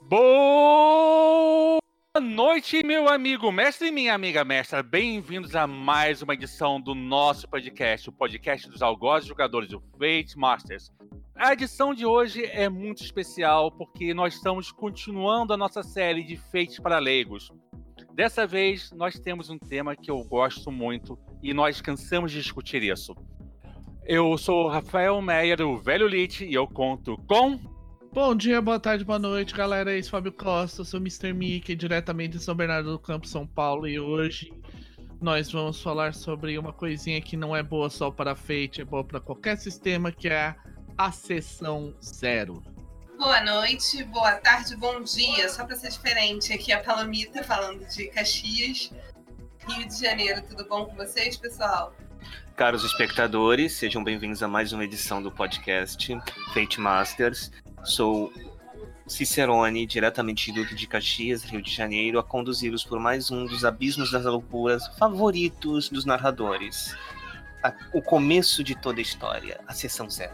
Boa noite, meu amigo mestre e minha amiga mestra. Bem-vindos a mais uma edição do nosso podcast, o podcast dos algozes jogadores do Fate Masters. A edição de hoje é muito especial porque nós estamos continuando a nossa série de Fates para leigos. Dessa vez, nós temos um tema que eu gosto muito e nós cansamos de discutir isso. Eu sou o Rafael Meyer, o Velho Lich, e eu conto com... Bom dia, boa tarde, boa noite, galera. Eu sou Fábio Costa, sou o Mr. Mickey, diretamente de São Bernardo do Campo, São Paulo. E hoje nós vamos falar sobre uma coisinha que não é boa só para Fate, é boa para qualquer sistema, que é a Seção Zero. Boa noite, boa tarde, bom dia. Só para ser diferente, aqui é a Palomita falando de Caxias, Rio de Janeiro. Tudo bom com vocês, pessoal? Caros espectadores, sejam bem-vindos a mais uma edição do podcast Fate Masters. Sou Cicerone, diretamente de Duque de Caxias, Rio de Janeiro, a conduzi-los por mais um dos abismos das loucuras favoritos dos narradores. O começo de toda a história, a Seção Zero.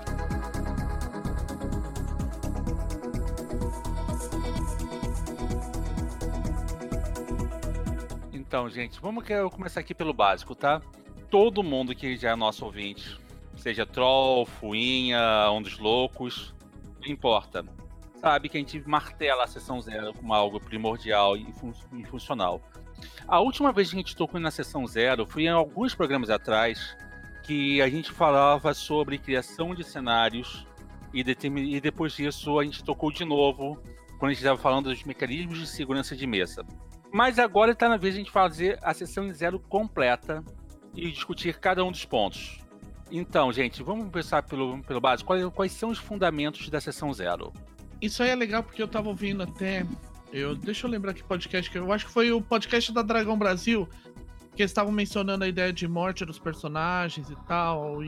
Então, gente, vamos começar aqui pelo básico, tá? Todo mundo que já é nosso ouvinte, seja troll, fuinha, um dos loucos, não importa. Sabe que a gente martela a Seção Zero como algo primordial e funcional. A última vez que a gente tocou na Seção Zero foi em alguns programas atrás, que a gente falava sobre criação de cenários e depois disso a gente tocou de novo quando a gente estava falando dos mecanismos de segurança de mesa. Mas agora está na vez de a gente fazer a Seção Zero completa e discutir cada um dos pontos. Então, gente, vamos começar pelo básico. Quais são os fundamentos da Seção Zero? Isso aí é legal porque eu tava ouvindo até... Deixa eu lembrar que podcast que eu acho que foi o podcast da Dragão Brasil, que eles estavam mencionando a ideia de morte dos personagens e tal,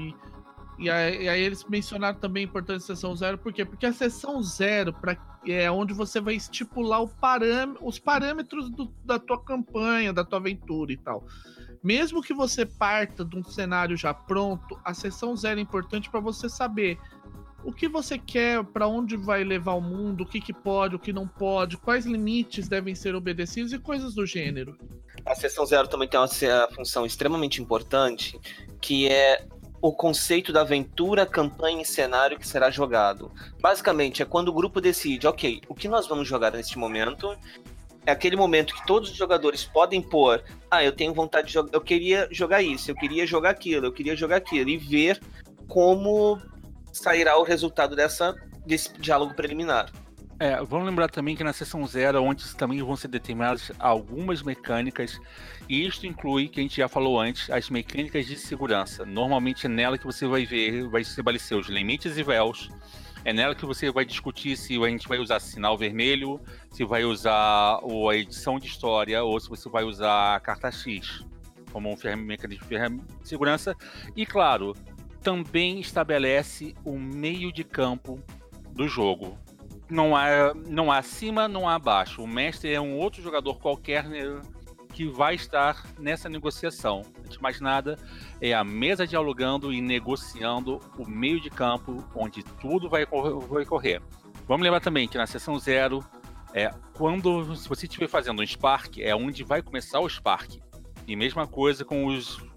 e aí eles mencionaram também a importância da Seção Zero. Por quê? Porque a Seção Zero é onde você vai estipular os parâmetros da tua campanha, da tua aventura e tal. Mesmo que você parta de um cenário já pronto, a Seção Zero é importante para você saber o que você quer, para onde vai levar o mundo, o que pode, o que não pode, quais limites devem ser obedecidos e coisas do gênero. A Seção Zero também tem uma função extremamente importante, que é o conceito da aventura, campanha e cenário que será jogado. Basicamente, é quando o grupo decide, ok, o que nós vamos jogar neste momento. É aquele momento que todos os jogadores podem pôr, eu tenho vontade de jogar, eu queria jogar isso, eu queria jogar aquilo, e ver como sairá o resultado desse diálogo preliminar. Vamos lembrar também que na Seção Zero, onde também vão ser determinadas algumas mecânicas, e isto inclui, que a gente já falou antes, as mecânicas de segurança. Normalmente é nela que você vai estabelecer os limites e véus. É nela que você vai discutir se a gente vai usar sinal vermelho, se vai usar a edição de história ou se você vai usar a carta X como um mecanismo de segurança. E, claro, também estabelece o meio de campo do jogo. Não há acima, não há abaixo. O mestre é um outro jogador qualquer que vai estar nessa negociação. Antes de mais nada, é a mesa dialogando e negociando o meio de campo onde tudo vai correr. Vamos lembrar também que na Seção Zero, se você estiver fazendo um Spark, é onde vai começar o Spark. E mesma coisa com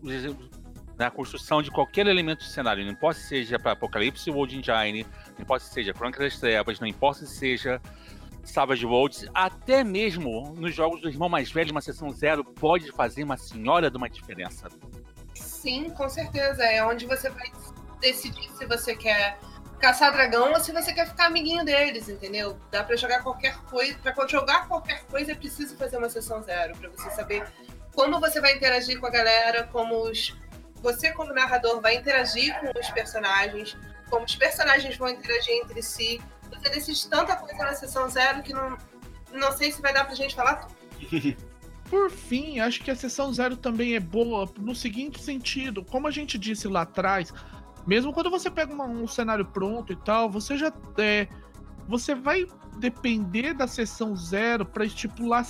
na construção de qualquer elemento do cenário. Não importa se seja para Apocalipse World Engine, não importa se seja Crônica das Trevas, não importa se seja Savage Worlds, até mesmo nos jogos do irmão mais velho, uma Seção Zero pode fazer uma senhora de uma diferença. Sim, com certeza. É onde você vai decidir se você quer caçar dragão ou se você quer ficar amiguinho deles, entendeu? Dá pra jogar qualquer coisa. Pra jogar qualquer coisa é preciso fazer uma Seção Zero, pra você saber como você vai interagir com a galera, você como narrador vai interagir com os personagens, como os personagens vão interagir entre si. Você decide tanta coisa na Seção Zero que não sei se vai dar pra gente falar tudo. Por fim, acho que a Seção Zero também é boa no seguinte sentido. Como a gente disse lá atrás, mesmo quando você pega um cenário pronto e tal, você vai depender da Seção Zero para estipular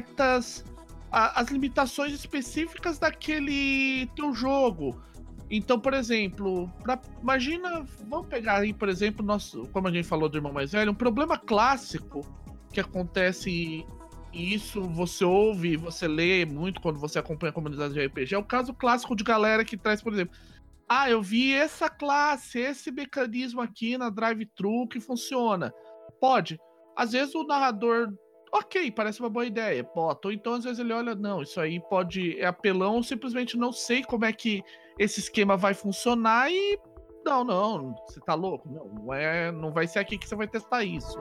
as limitações específicas daquele teu jogo. Então, por exemplo, imagina, vamos pegar aí, por exemplo, como a gente falou do irmão mais velho, um problema clássico que acontece, e isso você ouve, você lê muito quando você acompanha a comunidade de RPG, é o caso clássico de galera que traz, por exemplo, eu vi essa classe, esse mecanismo aqui na drive-thru que funciona. Pode. Às vezes o narrador, ok, parece uma boa ideia, bota. Ou então às vezes ele olha, não, isso aí é apelão, ou simplesmente não sei como é que esse esquema vai funcionar e não, você tá louco? Não vai ser aqui que você vai testar isso.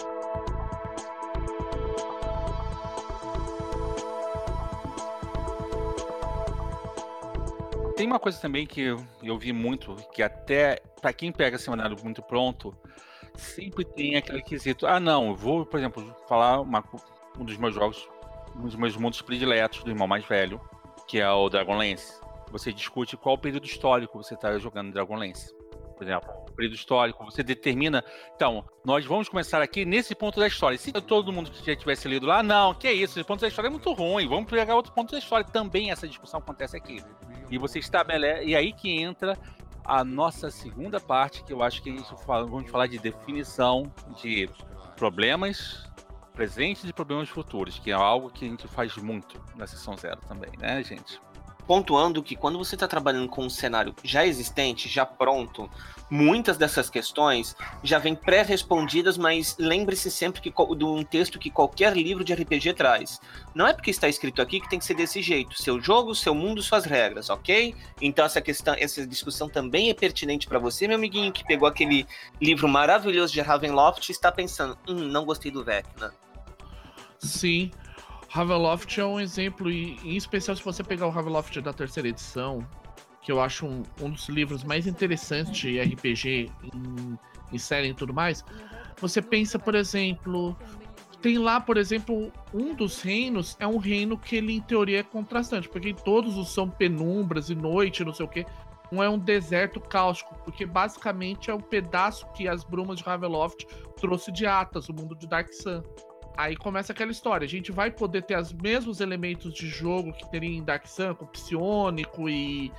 Tem uma coisa também que eu vi muito, que até para quem pega cenário muito pronto, sempre tem aquele quesito. Não, eu vou, por exemplo, falar um dos meus jogos, um dos meus mundos prediletos do irmão mais velho, que é o Dragonlance. Você discute qual período histórico você está jogando Dragonlance. Por exemplo, o período histórico, você determina. Então, nós vamos começar aqui nesse ponto da história. Se todo mundo que já tivesse lido lá, não, que é isso, esse ponto da história é muito ruim, vamos pegar outro ponto da história. Também essa discussão acontece aqui. E você estabelece. E aí que entra a nossa segunda parte, que eu acho que vamos falar de definição de problemas presentes e problemas futuros, que é algo que a gente faz muito na sessão 0 também, né, gente? Pontuando que quando você está trabalhando com um cenário já existente, já pronto, muitas dessas questões já vêm pré-respondidas, mas lembre-se sempre de um texto que qualquer livro de RPG traz. Não é porque está escrito aqui que tem que ser desse jeito. Seu jogo, seu mundo, suas regras, ok? Então essa discussão também é pertinente para você, meu amiguinho, que pegou aquele livro maravilhoso de Ravenloft e está pensando, não gostei do Vecna. Sim. Ravenloft é um exemplo, e em especial se você pegar o Ravenloft da 3ª edição, que eu acho um dos livros mais interessantes de RPG em série e tudo mais, você pensa, por exemplo, tem lá, por exemplo, um dos reinos é um reino que ele, em teoria, é contrastante, porque todos os são penumbras e noite, não sei o quê. Um é um deserto cáustico, porque basicamente é um pedaço que as brumas de Ravenloft trouxe de Atas, o mundo de Dark Sun. Aí começa aquela história, a gente vai poder ter os mesmos elementos de jogo que teria em Dark Sun, com Psionico e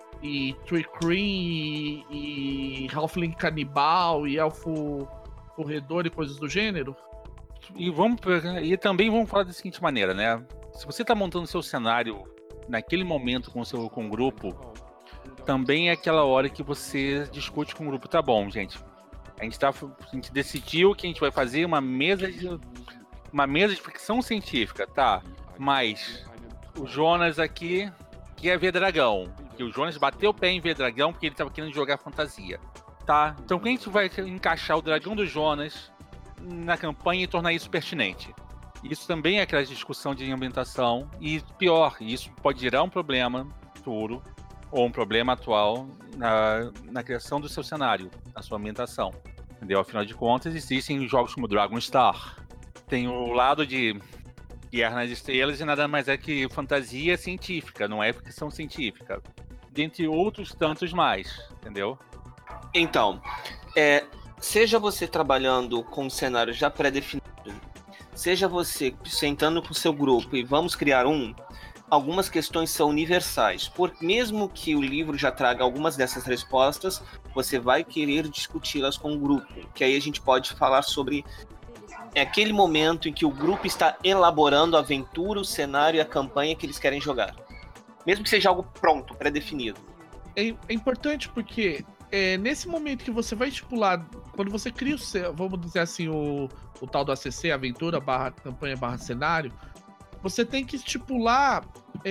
Tree e Halfling Canibal e Elfo Corredor e coisas do gênero? E também vamos falar da seguinte maneira, né? Se você está montando seu cenário naquele momento com o grupo, também é aquela hora que você discute com o grupo, tá bom, gente? A gente decidiu que a gente vai fazer uma mesa de ficção científica, tá? Mas o Jonas aqui quer ver dragão. Que o Jonas bateu o pé em ver dragão porque ele estava querendo jogar fantasia, tá? Então quem a gente vai encaixar o dragão do Jonas na campanha e tornar isso pertinente? Isso também é aquela discussão de ambientação. E pior, isso pode gerar um problema futuro ou um problema atual na criação do seu cenário, na sua ambientação. Entendeu? Afinal de contas, existem jogos como Dragonstar. Tem o lado de Guerra nas Estrelas e nada mais é que fantasia científica, não é ficção científica. Dentre outros tantos mais, entendeu? Então, seja você trabalhando com um cenário já pré-definido, seja você sentando com o seu grupo e vamos criar algumas questões são universais. Mesmo que o livro já traga algumas dessas respostas, você vai querer discuti-las com o grupo, que aí a gente pode falar sobre aquele momento em que o grupo está elaborando a aventura, o cenário e a campanha que eles querem jogar. Mesmo que seja algo pronto, pré-definido. É importante porque nesse momento que você vai estipular, quando você cria vamos dizer assim, o tal do ACC, aventura, campanha, cenário, você tem que estipular,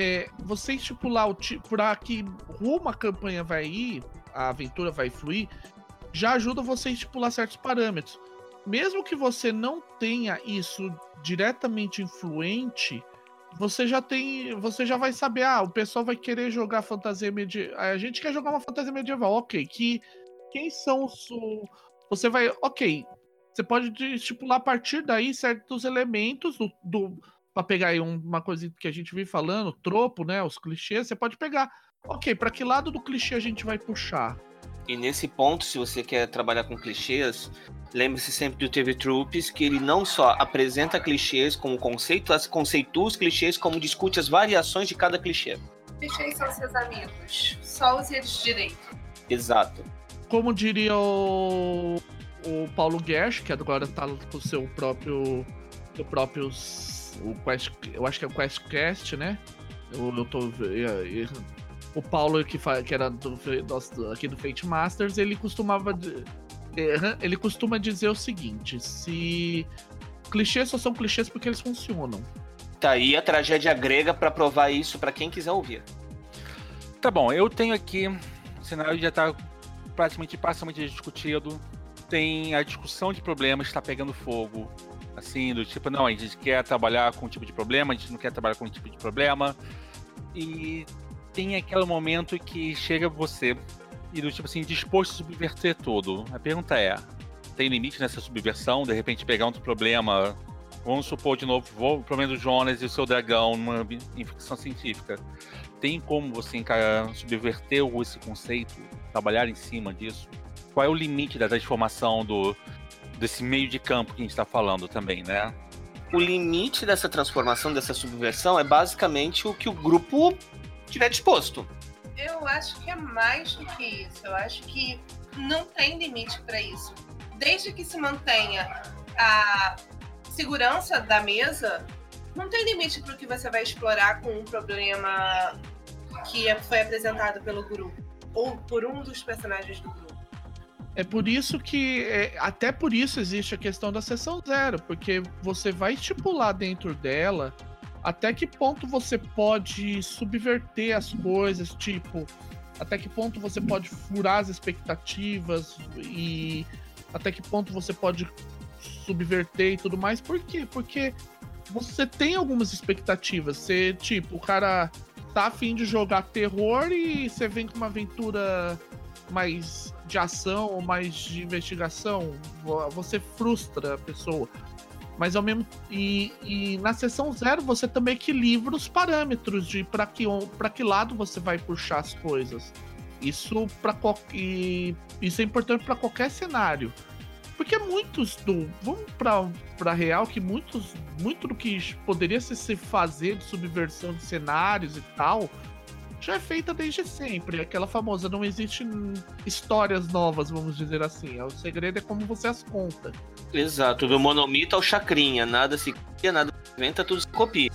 para que rumo a campanha vai ir, a aventura vai fluir, já ajuda você a estipular certos parâmetros. Mesmo que você não tenha isso diretamente influente, você já vai saber, o pessoal vai querer jogar fantasia medieval. A gente quer jogar uma fantasia medieval, ok. Quem são os... Você vai... Ok, você pode estipular a partir daí certos elementos pra pegar aí uma coisa que a gente vive falando, tropo, né, os clichês, você pode pegar. Ok, pra que lado do clichê a gente vai puxar? E nesse ponto, se você quer trabalhar com clichês, lembre-se sempre do TV Tropes, que ele não só apresenta clichês como conceitua os clichês, como discute as variações de cada clichê. Clichês são seus amigos, só use eles direito. Exato. Como diria o Paulo Gersh, que agora tá com o seu próprio o próprio eu acho que é o QuestCast, né? O Paulo, que era aqui do Fate Masters, ele costuma dizer o seguinte: se clichês só são clichês porque eles funcionam. Tá aí a tragédia grega pra provar isso pra quem quiser ouvir. Tá bom, eu tenho aqui, o cenário já tá parcialmente discutido, tem a discussão de problemas, está pegando fogo, assim, do tipo, não, a gente quer trabalhar com um tipo de problema, a gente não quer trabalhar com um tipo de problema, e tem aquele momento que chega você, e do tipo assim, disposto a subverter tudo. A pergunta é, tem limite nessa subversão? De repente pegar outro problema, vamos supor de novo, o problema do Jonas e o seu dragão em ficção científica. Tem como você subverter esse conceito, trabalhar em cima disso? Qual é o limite da transformação desse meio de campo que a gente está falando também, né? O limite dessa transformação, dessa subversão, é basicamente o que o grupo tiver disposto. Eu acho que é mais do que isso. Eu acho que não tem limite para isso. Desde que se mantenha a segurança da mesa, não tem limite para o que você vai explorar com um problema que foi apresentado pelo grupo ou por um dos personagens do grupo. É por isso que, até por isso existe a questão da sessão zero, porque você vai estipular dentro dela até que ponto você pode subverter as coisas, tipo, até que ponto você pode furar as expectativas e até que ponto você pode subverter e tudo mais. Por quê? Porque você tem algumas expectativas. Você, tipo, o cara tá a fim de jogar terror e você vem com uma aventura mais de ação ou mais de investigação, você frustra a pessoa. Mas ao mesmo e na sessão zero você também equilibra os parâmetros de para que lado você vai puxar as coisas. Isso é importante para qualquer cenário. Porque vamos para real que muito do que poderia se fazer de subversão de cenários e tal já é feita desde sempre. Aquela famosa, não existem histórias novas, vamos dizer assim. O segredo é como você as conta. Exato, do monomito ao chacrinha. Nada se cria, nada se inventa, tudo se copia.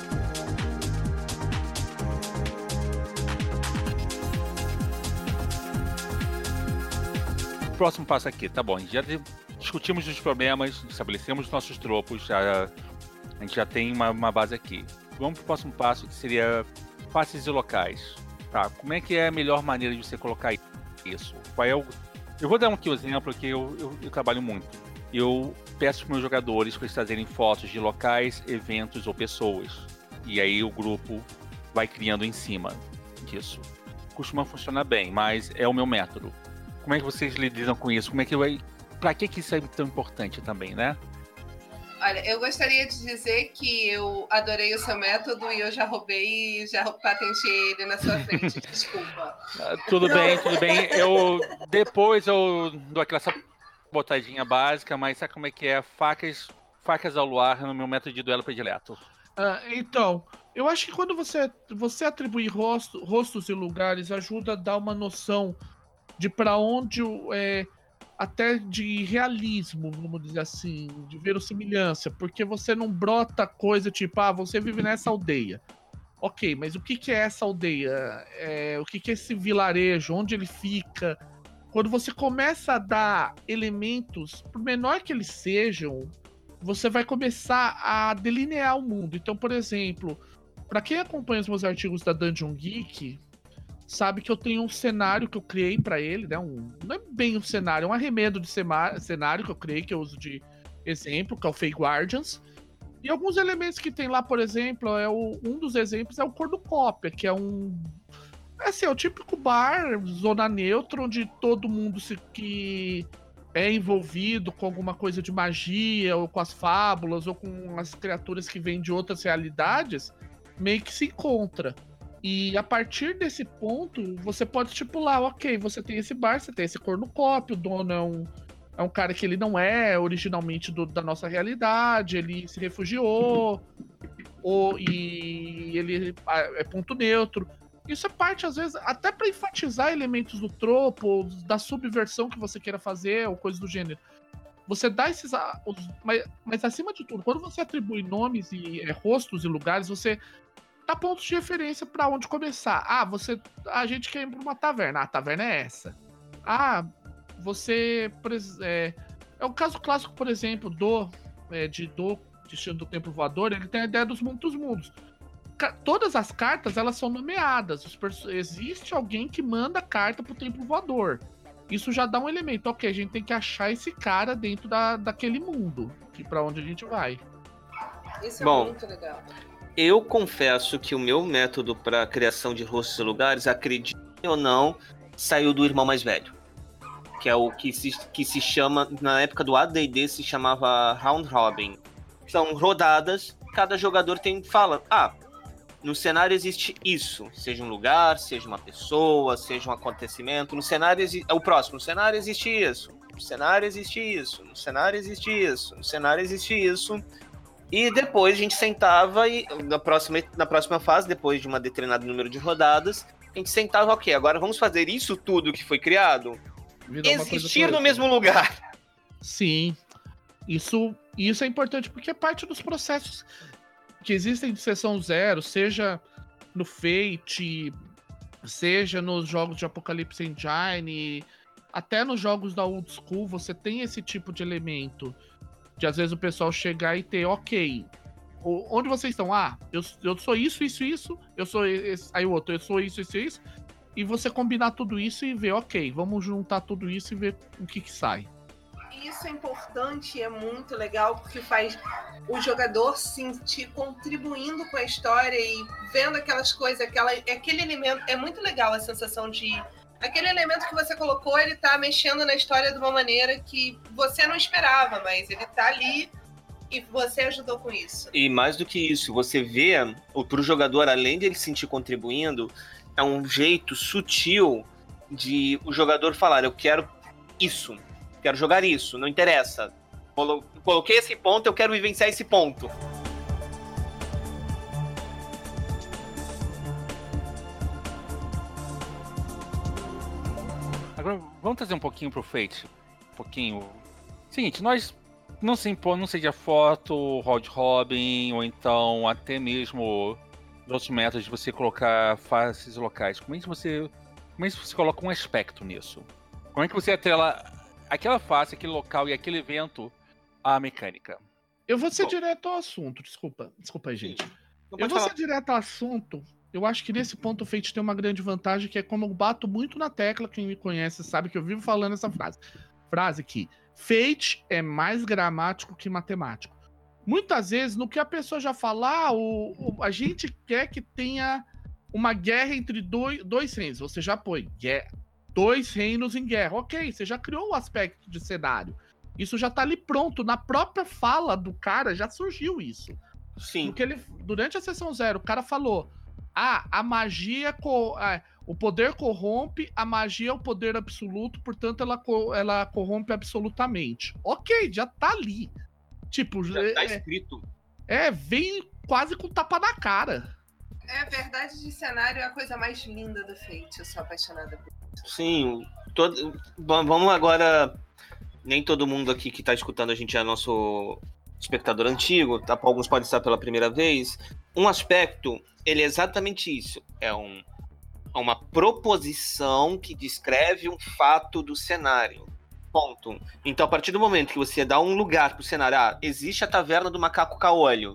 Próximo passo aqui, tá bom. Já discutimos os problemas, estabelecemos os nossos tropos, a gente já tem uma base aqui. Vamos pro próximo passo, que seria faces e locais. Tá, como é que é a melhor maneira de você colocar isso? Qual é eu vou dar aqui um exemplo que eu trabalho muito. Eu peço para meus jogadores para eles trazerem fotos de locais, eventos ou pessoas. E aí o grupo vai criando em cima disso. Costuma funcionar bem, mas é o meu método. Como é que vocês lidam com isso? Pra que isso é tão importante também, né? Olha, eu gostaria de dizer que eu adorei o seu método e eu já roubei e já patenteei ele na sua frente. Desculpa. Tudo bem. Depois eu dou aquela botadinha básica, mas sabe como é que é? Facas ao luar no meu método de duelo predileto. Então, eu acho que quando você atribuir rostos e lugares ajuda a dar uma noção de para onde até de realismo, vamos dizer assim, de verossimilhança, porque você não brota coisa tipo, você vive nessa aldeia. Ok, mas o que é essa aldeia? O que é esse vilarejo? Onde ele fica? Quando você começa a dar elementos, por menor que eles sejam, você vai começar a delinear o mundo. Então, por exemplo, para quem acompanha os meus artigos da Dungeon Geek, sabe que eu tenho um cenário que eu criei para ele, né? Não é bem um cenário, é um arremedo de cenário que eu criei, que eu uso de exemplo, que é o Fey Guardians. E alguns elementos que tem lá, por exemplo, um dos exemplos é o Cornucópia, que é o típico bar, zona neutra, onde todo mundo que é envolvido com alguma coisa de magia, ou com as fábulas, ou com as criaturas que vêm de outras realidades, meio que se encontra. E a partir desse ponto, você pode estipular, ok, você tem esse bar, você tem esse cornucópio, o dono é um cara que ele não é originalmente da nossa realidade, ele se refugiou, e ele é ponto neutro. Isso é parte, às vezes, até para enfatizar elementos do tropo, ou da subversão que você queira fazer, ou coisa do gênero. você dá esses... Mas acima de tudo, quando você atribui nomes e rostos e lugares, você dá pontos de referência para onde começar. A gente quer ir para uma taverna. A taverna é essa. É o caso clássico, por exemplo, Destino do Templo Voador. Ele tem a ideia dos mundos. Todas as cartas, elas são nomeadas. Existe alguém que manda carta pro Templo Voador. Isso já dá um elemento. Ok, a gente tem que achar esse cara dentro daquele mundo, para onde a gente vai. Isso é muito legal. Eu confesso que o meu método para criação de rostos e lugares, acredite ou não, saiu do irmão mais velho. Que é o que se chama, na época do AD&D, se chamava Round Robin. São rodadas, cada jogador fala, no cenário existe isso, seja um lugar, seja uma pessoa, seja um acontecimento. No cenário no cenário existe isso, no cenário existe isso, no cenário existe isso, no cenário existe isso. E depois a gente sentava e na próxima fase, depois de um determinado número de rodadas, a gente sentava, ok, agora vamos fazer isso tudo que foi criado existir no mesmo lugar. Sim, isso é importante porque é parte dos processos que existem de sessão zero, seja no Fate, seja nos jogos de Apocalypse Engine, até nos jogos da Old School, você tem esse tipo de elemento. De às vezes o pessoal chegar e ter, ok, onde vocês estão? Eu sou isso, eu sou esse, aí o outro, eu sou isso, e você combinar tudo isso e ver, ok, vamos juntar tudo isso e ver o que sai. Isso é importante e é muito legal, porque faz o jogador sentir contribuindo com a história e vendo aquelas coisas, aquele elemento. É muito legal a sensação de... Aquele elemento que você colocou, ele tá mexendo na história de uma maneira que você não esperava, mas ele tá ali e você ajudou com isso. E mais do que isso, você vê, pro jogador, além de ele se sentir contribuindo, é um jeito sutil de o jogador falar, eu quero isso. Quero jogar isso, não interessa. Coloquei esse ponto, eu quero vivenciar esse ponto. Agora, vamos trazer um pouquinho pro Fate. Seguinte, nós não se impor, não seja foto, round robin, ou então até mesmo outros métodos de você colocar faces locais. Como é que você coloca um aspecto nisso? Como é que você atrela aquela face, aquele local e aquele evento à mecânica? Eu vou ser direto ao assunto, desculpa gente. Eu vou ser direto ao assunto. Eu acho que nesse ponto o Fate tem uma grande vantagem, que é como eu bato muito na tecla, quem me conhece sabe que eu vivo falando essa frase que Fate é mais gramático que matemático. Muitas vezes, no que a pessoa já fala, a gente quer que tenha uma guerra entre dois reinos. Você já põe dois reinos em guerra. Ok, você já criou o aspecto de cenário. Isso já tá ali pronto. Na própria fala do cara já surgiu isso. Sim. Porque durante a sessão zero, o cara falou: a magia, o poder corrompe, a magia é o poder absoluto, portanto ela corrompe absolutamente. Ok, já tá ali. Tipo, já tá escrito. Vem quase com tapa na cara. Verdade de cenário é a coisa mais linda do Fate. Eu sou apaixonada por isso. Sim. Vamos agora... Nem todo mundo aqui que tá escutando a gente é nosso espectador antigo, tá? Alguns podem estar pela primeira vez. Um aspecto, ele é exatamente isso. É uma proposição que descreve um fato do cenário. Ponto. Então, a partir do momento que você dá um lugar pro cenário, existe a taverna do macaco caolho.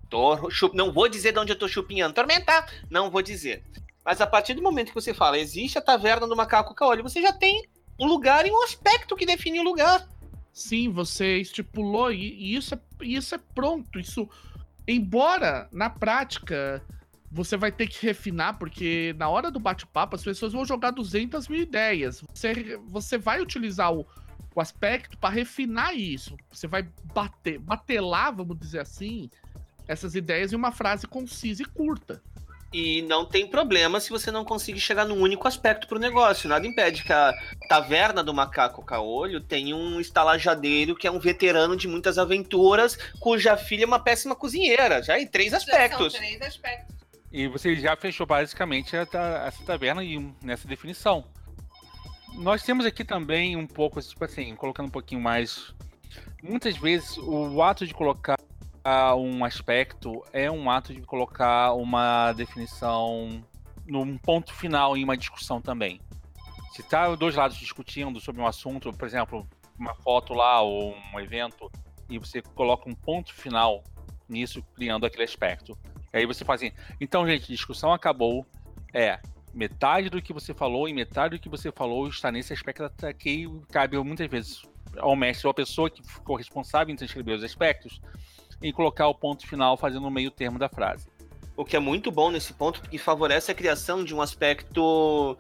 Não vou dizer de onde eu tô chupinhando. Tormentar, não vou dizer. Mas a partir do momento que você fala, existe a taverna do macaco caolho, você já tem um lugar e um aspecto que define o lugar. Sim, você estipulou e isso é pronto. Isso, embora na prática você vai ter que refinar, porque na hora do bate-papo as pessoas vão jogar 200 mil ideias. Você vai utilizar o aspecto para refinar isso. Você vai batelar, vamos dizer assim, essas ideias em uma frase concisa e curta. E não tem problema se você não conseguir chegar num único aspecto pro negócio. Nada impede que a taverna do macaco caolho tenha um estalajadeiro que é um veterano de muitas aventuras, cuja filha é uma péssima cozinheira. Já em 3 aspectos. São 3 aspectos. E você já fechou basicamente essa taverna nessa definição. Nós temos aqui também um pouco, tipo assim, colocando um pouquinho mais muitas vezes o ato de colocar um aspecto é um ato de colocar uma definição num ponto final em uma discussão também. Se tá os dois lados discutindo sobre um assunto, por exemplo, uma foto lá ou um evento, e você coloca um ponto final nisso, criando aquele aspecto. E aí você faz assim, então, gente, a discussão acabou, metade do que você falou e metade do que você falou está nesse aspecto que cabe muitas vezes ao mestre ou à pessoa que ficou responsável em transcrever os aspectos em colocar o ponto final fazendo o meio termo da frase. O que é muito bom nesse ponto, porque favorece a criação de um aspecto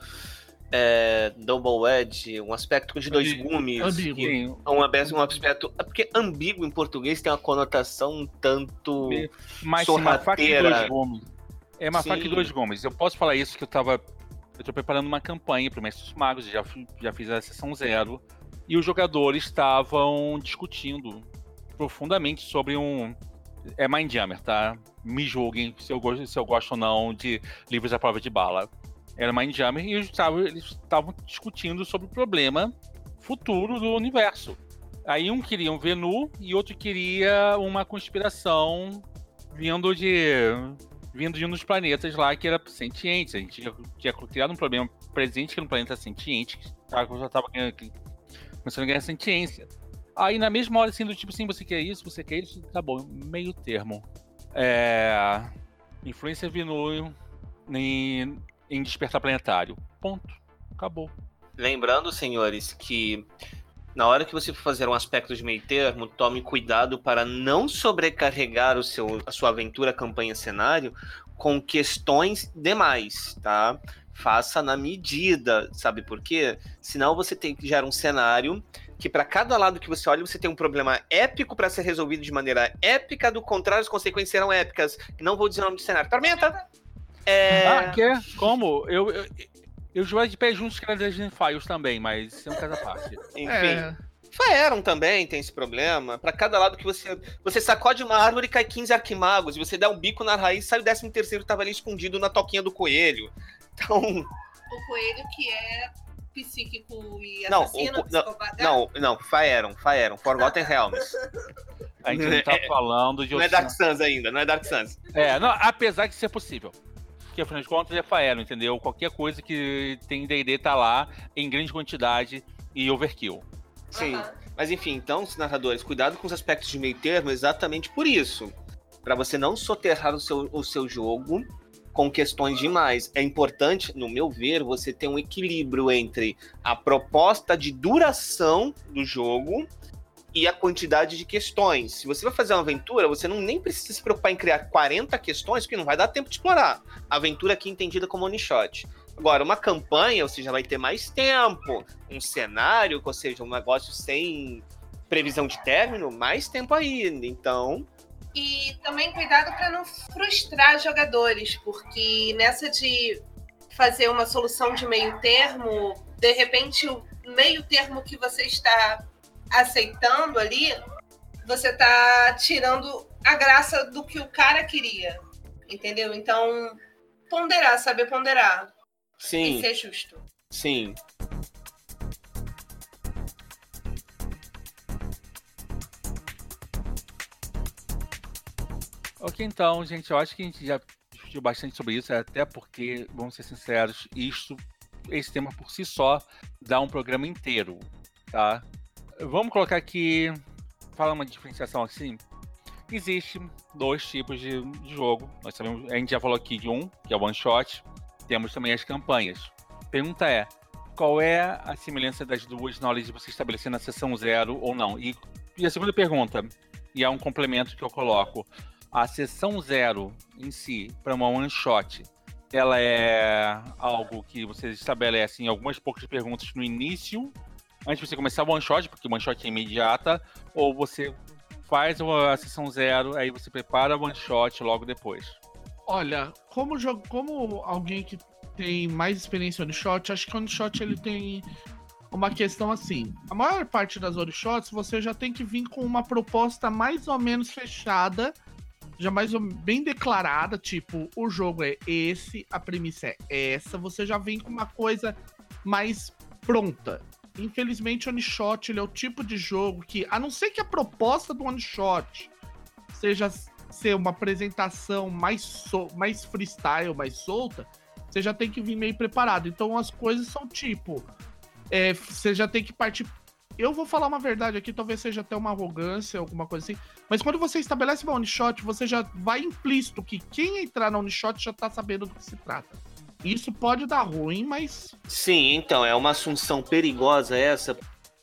double edge, um aspecto de dois gumes. Ambíguo. Um aspecto... Porque ambíguo em português tem uma conotação um tanto Mas sorrateira. uma faca e dois gumes. É uma Sim. faca e dois gumes. Eu posso falar isso que eu tô preparando uma campanha para o Mestre dos Magos, já fiz a sessão 0, e os jogadores estavam discutindo profundamente sobre Mindjammer, tá? Me julguem se eu gosto ou não de livros à prova de bala. Era Mindjammer e eles estavam discutindo sobre o problema futuro do universo. Aí um queria um Venu e outro queria uma conspiração vindo de um dos planetas lá que era sentiente. A gente tinha criado um problema presente que era um planeta sentiente, que já estava começando a ganhar sentiência. Aí na mesma hora, assim, do tipo assim, você quer isso, tá bom, meio termo. Influência Venu em Despertar Planetário. Ponto. Acabou. Lembrando, senhores, que na hora que você for fazer um aspecto de meio termo, tome cuidado para não sobrecarregar a sua aventura, campanha, cenário com questões demais, tá? Faça na medida, sabe por quê? Senão você tem que gerar um cenário que para cada lado que você olha, você tem um problema épico para ser resolvido de maneira épica, do contrário, as consequências serão épicas. Não vou dizer o nome do cenário. Tormenta! Quer? Como? Eu joguei de pé juntos que era Legend Files também, mas isso é um caso à parte. Enfim. Faeron também tem esse problema. Pra cada lado que você sacode uma árvore e cai 15 arquimagos, e você dá um bico na raiz, sai o 13º que tava ali escondido na toquinha do coelho. Então... O coelho que é psíquico e assassino, psicopata? Não, Faeron, Forgotten Realms. A gente não tá falando de... Não é Dark Suns ainda, não é Dark Suns. Não, apesar de ser possível. Porque, afinal de contas, é Faeron, entendeu? Qualquer coisa que tem D&D tá lá em grande quantidade e overkill. Sim, mas enfim, então, narradores, cuidado com os aspectos de meio termo exatamente por isso. Pra você não soterrar o seu jogo com questões demais. É importante, no meu ver, você ter um equilíbrio entre a proposta de duração do jogo e a quantidade de questões. Se você vai fazer uma aventura, você nem precisa se preocupar em criar 40 questões, porque não vai dar tempo de explorar. A aventura aqui é entendida como one shot. Agora, uma campanha, você já vai ter mais tempo. Um cenário, ou seja, um negócio sem previsão de término, mais tempo ainda. Então... E também cuidado para não frustrar jogadores, porque nessa de fazer uma solução de meio termo, de repente o meio termo que você está aceitando ali, você está tirando a graça do que o cara queria, entendeu? Então, saber ponderar. Sim. E ser justo. Sim. Ok, então, gente, eu acho que a gente já discutiu bastante sobre isso, até porque, vamos ser sinceros, esse tema por si só dá um programa inteiro, tá? Vamos colocar aqui, falar uma diferenciação assim. Existe 2 tipos de jogo. Nós sabemos, a gente já falou aqui de um, que é o one shot. Temos também as campanhas. A pergunta é, qual é a semelhança das duas na hora de você estabelecer na sessão 0 ou não? E a segunda pergunta, e é um complemento que eu coloco, a sessão 0 em si, para uma one shot, ela é algo que você estabelece em algumas poucas perguntas no início, antes de você começar o one shot, porque o one shot é imediata, ou você faz a sessão 0, aí você prepara o one shot logo depois? Olha, como alguém que tem mais experiência no one shot, acho que o one shot ele tem uma questão assim. A maior parte das one shots você já tem que vir com uma proposta mais ou menos fechada, já mais ou menos bem declarada, tipo, o jogo é esse, a premissa é essa, você já vem com uma coisa mais pronta. infelizmente, One Shot ele é o tipo de jogo que, a não ser que a proposta do One Shot seja ser uma apresentação mais freestyle, mais solta, você já tem que vir meio preparado. Então as coisas são tipo, você já tem que partir. Eu vou falar uma verdade aqui, talvez seja até uma arrogância, alguma coisa assim, mas quando você estabelece uma One Shot, você já vai implícito que quem entrar na One Shot já tá sabendo do que se trata. Isso pode dar ruim, mas... Sim, então, é uma assunção perigosa essa.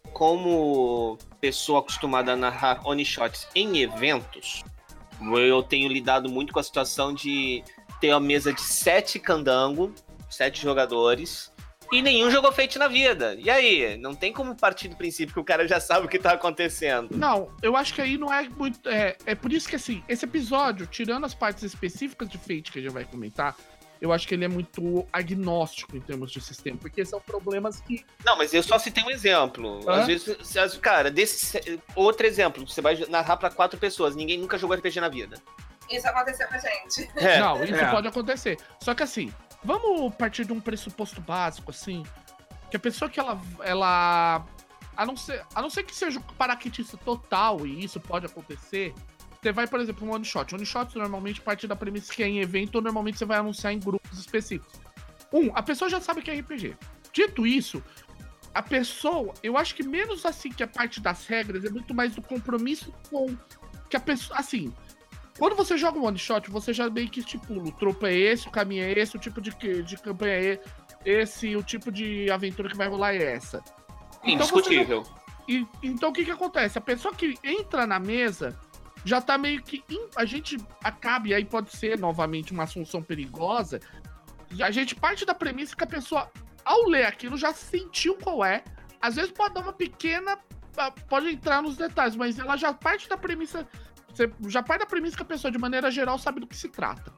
Como pessoa acostumada a narrar One Shots em eventos, eu tenho lidado muito com a situação de ter uma mesa de 7 candango, 7 jogadores, e nenhum jogou Fate na vida. E aí? Não tem como partir do princípio que o cara já sabe o que tá acontecendo. Não, eu acho que aí não é muito... É por isso que, assim, esse episódio, tirando as partes específicas de Fate que a gente vai comentar, eu acho que ele é muito agnóstico em termos de sistema, porque são problemas que... Não, mas eu só citei um exemplo. Às vezes, cara, outro exemplo, você vai narrar pra 4 pessoas, ninguém nunca jogou RPG na vida. Isso aconteceu com a gente. Não, isso pode acontecer. Só que assim, vamos partir de um pressuposto básico, assim, que a pessoa que ela a não ser que seja um paraquedista total, e isso pode acontecer, você vai, por exemplo, um one shot. One shot normalmente parte da premissa que é em evento, ou normalmente você vai anunciar em grupos específicos. A pessoa já sabe que é RPG. Dito isso, a pessoa, eu acho que menos assim que a parte das regras, é muito mais do compromisso com que a pessoa, assim, quando você joga um one shot, você já meio que estipula, o tropo é esse, o caminho é esse, o tipo de campanha é esse, o tipo de aventura que vai rolar é essa. Indiscutível. Então o que acontece? A pessoa que entra na mesa já tá meio que... A gente acaba, e aí pode ser novamente uma assunção perigosa, a gente parte da premissa que a pessoa, ao ler aquilo, já sentiu qual é. Às vezes pode dar uma pequena... Pode entrar nos detalhes, mas ela já parte da premissa... Já parte da premissa que a pessoa, de maneira geral, sabe do que se trata.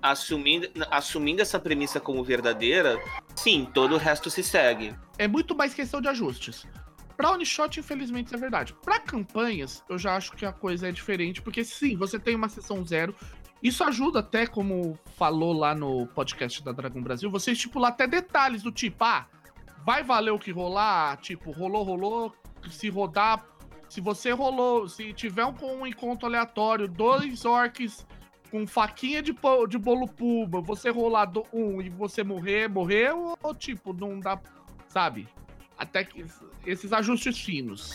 Assumindo essa premissa como verdadeira, sim, todo o resto se segue. É muito mais questão de ajustes. Pra one shot, infelizmente, isso é verdade. Pra campanhas, eu já acho que a coisa é diferente, porque sim, você tem uma sessão 0. Isso ajuda até, como falou lá no podcast da Dragão Brasil, você estipular até detalhes do tipo, vai valer o que rolar? Tipo, rolou, se rodar, se você rolou, se tiver um encontro aleatório, 2 orcs com faquinha de bolo puma, você rolar e você morreu, ou tipo, não dá, sabe? Até que esses ajustes finos.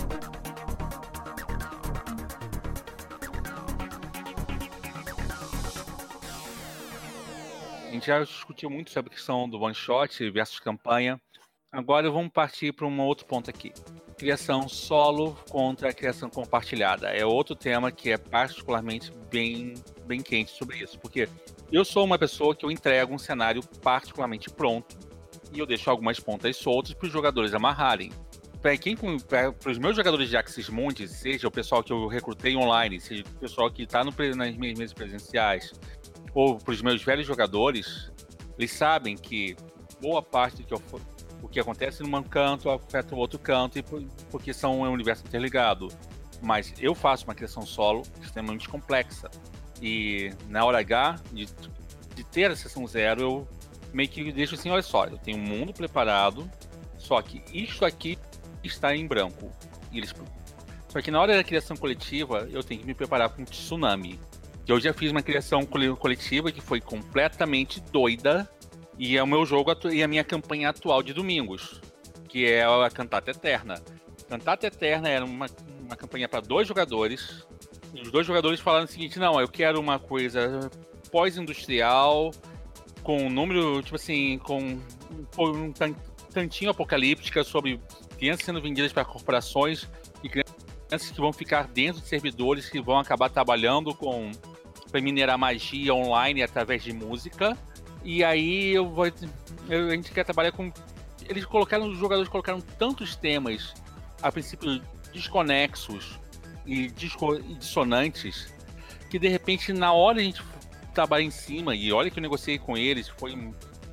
A gente já discutiu muito sobre a questão do one shot versus campanha. Agora vamos partir para um outro ponto aqui. Criação solo contra a criação compartilhada. É outro tema que é particularmente bem quente sobre isso. Porque eu sou uma pessoa que eu entrego um cenário particularmente pronto e eu deixo algumas pontas soltas para os jogadores amarrarem. Para os meus jogadores de Axis Mundi, seja o pessoal que eu recrutei online, seja o pessoal que está nas minhas mesas presenciais, ou para os meus velhos jogadores, eles sabem que boa parte do o que acontece num canto afeta o outro canto, porque são um universo interligado. Mas eu faço uma criação solo extremamente complexa. E na hora H, de ter a sessão 0, eu meio que deixo assim, olha só, eu tenho um mundo preparado, só que isso aqui está em branco. Só que na hora da criação coletiva, eu tenho que me preparar para um tsunami. Eu já fiz uma criação coletiva que foi completamente doida, e é o meu jogo e a minha campanha atual de domingos, que é a Cantata Eterna. Cantata Eterna era uma campanha para 2 jogadores, e os 2 jogadores falaram o seguinte, não, eu quero uma coisa pós-industrial, com um número, tipo assim, com um tantinho apocalíptica sobre crianças sendo vendidas para corporações e crianças que vão ficar dentro de servidores que vão acabar trabalhando para minerar magia online através de música. E aí a gente quer trabalhar com... Os jogadores colocaram tantos temas, a princípio desconexos e dissonantes, que de repente na hora a gente trabalha em cima, e olha que eu negociei com eles, foram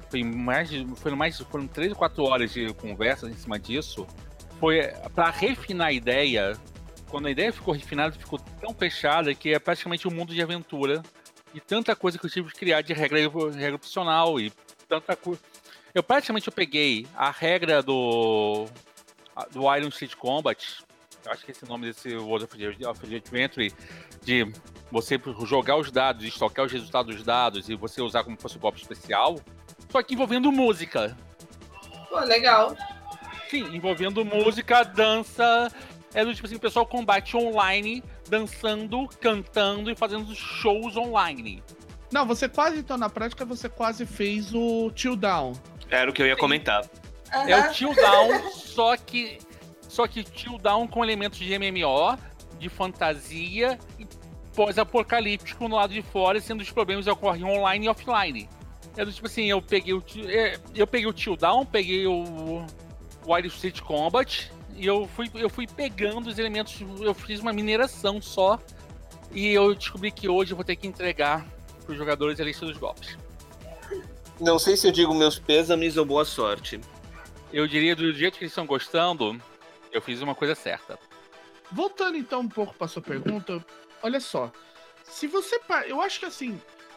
3 ou 4 horas de conversa em cima disso, foi para refinar a ideia. Quando a ideia ficou refinada, ficou tão fechada que é praticamente um mundo de aventura, e tanta coisa que eu tive que criar de regra opcional, e tanta coisa. Eu praticamente peguei a regra do Iron Street Combat, eu acho que esse nome desse World of Adventure, de você jogar os dados, estocar os resultados dos dados e você usar como se fosse um golpe especial, só que envolvendo música. Pô, legal. Sim, envolvendo música, dança. É do tipo assim, o pessoal combate online, dançando, cantando e fazendo shows online. Não, você quase, então, na prática, você quase fez o Till Down. Era o que eu ia comentar. É o Till Down, só que Till Down com elementos de MMO, de fantasia e pós-apocalíptico no lado de fora, sendo os problemas ocorrem online e offline. É do tipo assim, eu peguei o Till Down, peguei o Wild Street Combat e eu fui pegando os elementos, eu fiz uma mineração só e eu descobri que hoje eu vou ter que entregar para os jogadores a lista dos golpes. Não sei se eu digo meus pêsames ou boa sorte. Eu diria, do jeito que eles estão gostando, eu fiz uma coisa certa. Voltando então um pouco para sua pergunta, olha só. Se você. Eu acho que assim.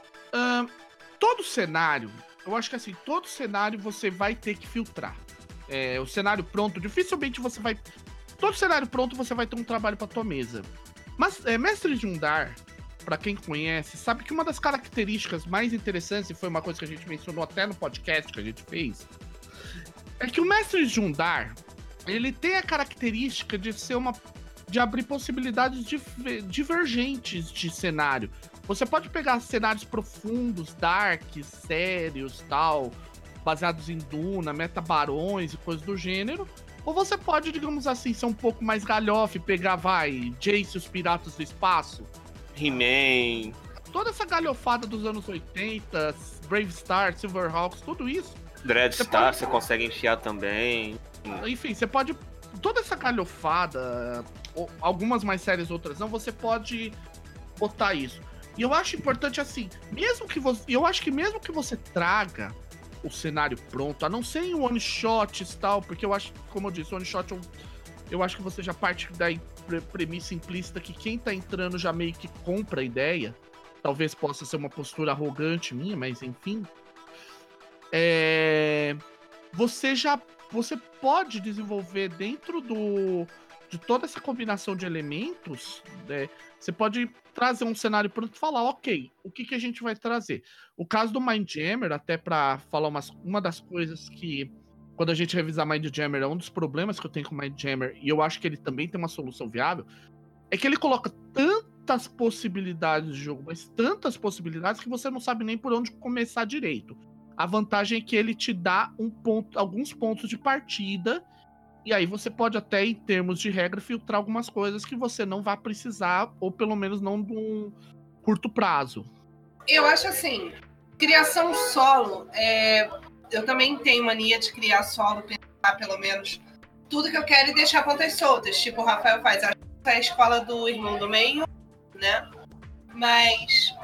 Todo cenário você vai ter que filtrar. O cenário pronto, dificilmente você vai. Todo cenário pronto você vai ter um trabalho para tua mesa. Mas Mestres de Undar, para quem conhece, sabe que uma das características mais interessantes, e foi uma coisa que a gente mencionou até no podcast que a gente fez, é que o Mestres de Undar, ele tem a característica de abrir possibilidades divergentes de cenário. Você pode pegar cenários profundos, darks, sérios, tal, baseados em Duna, metabarões e coisas do gênero, ou você pode, digamos assim, ser um pouco mais galhofe, pegar, Jace e os Piratas do Espaço, He-Man, toda essa galhofada dos anos 80, Brave Star, Silverhawks, tudo isso. Dreadstar você consegue enfiar também. Enfim, você pode... Toda essa galhofada, algumas mais sérias, outras não, você pode botar isso. E eu acho importante assim, mesmo que você traga o cenário pronto, a não ser em one shots e tal, porque eu acho, como eu disse, one shot eu acho que você já parte da premissa implícita que quem tá entrando já meio que compra a ideia. Talvez possa ser uma postura arrogante minha, mas enfim. Você pode desenvolver dentro de toda essa combinação de elementos, né? Você pode trazer um cenário pronto e falar, ok, o que a gente vai trazer? O caso do Mindjammer, até para falar uma das coisas que, quando a gente revisar Mindjammer, é um dos problemas que eu tenho com o Mindjammer, e eu acho que ele também tem uma solução viável, é que ele coloca tantas possibilidades de jogo, mas tantas possibilidades que você não sabe nem por onde começar direito. A vantagem é que ele te dá alguns pontos de partida, e aí você pode até, em termos de regra, filtrar algumas coisas que você não vai precisar, ou pelo menos não num curto prazo. Eu acho assim, criação solo, eu também tenho mania de criar solo, pensar pelo menos tudo que eu quero e deixar pontas soltas, tipo o Rafael faz. Acho que é a escola do irmão do meio, né? Mas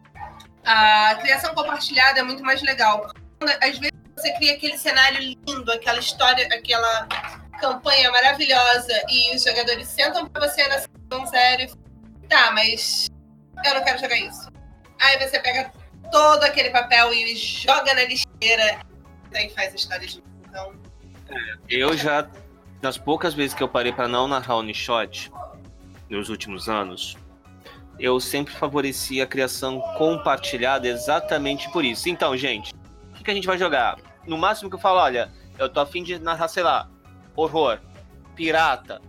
a criação compartilhada é muito mais legal. Às vezes você cria aquele cenário lindo, aquela história, aquela campanha maravilhosa e os jogadores sentam pra você na sessão zero e falam, tá, mas eu não quero jogar isso. Aí você pega todo aquele papel e joga na lixeira e faz a história de novo. Então... Eu já, nas poucas vezes que eu parei pra não narrar one shot nos últimos anos, eu sempre favoreci a criação compartilhada exatamente por isso. Então, gente, o que a gente vai jogar? No máximo que eu falo, olha, eu tô a fim de narrar, sei lá, horror, pirata,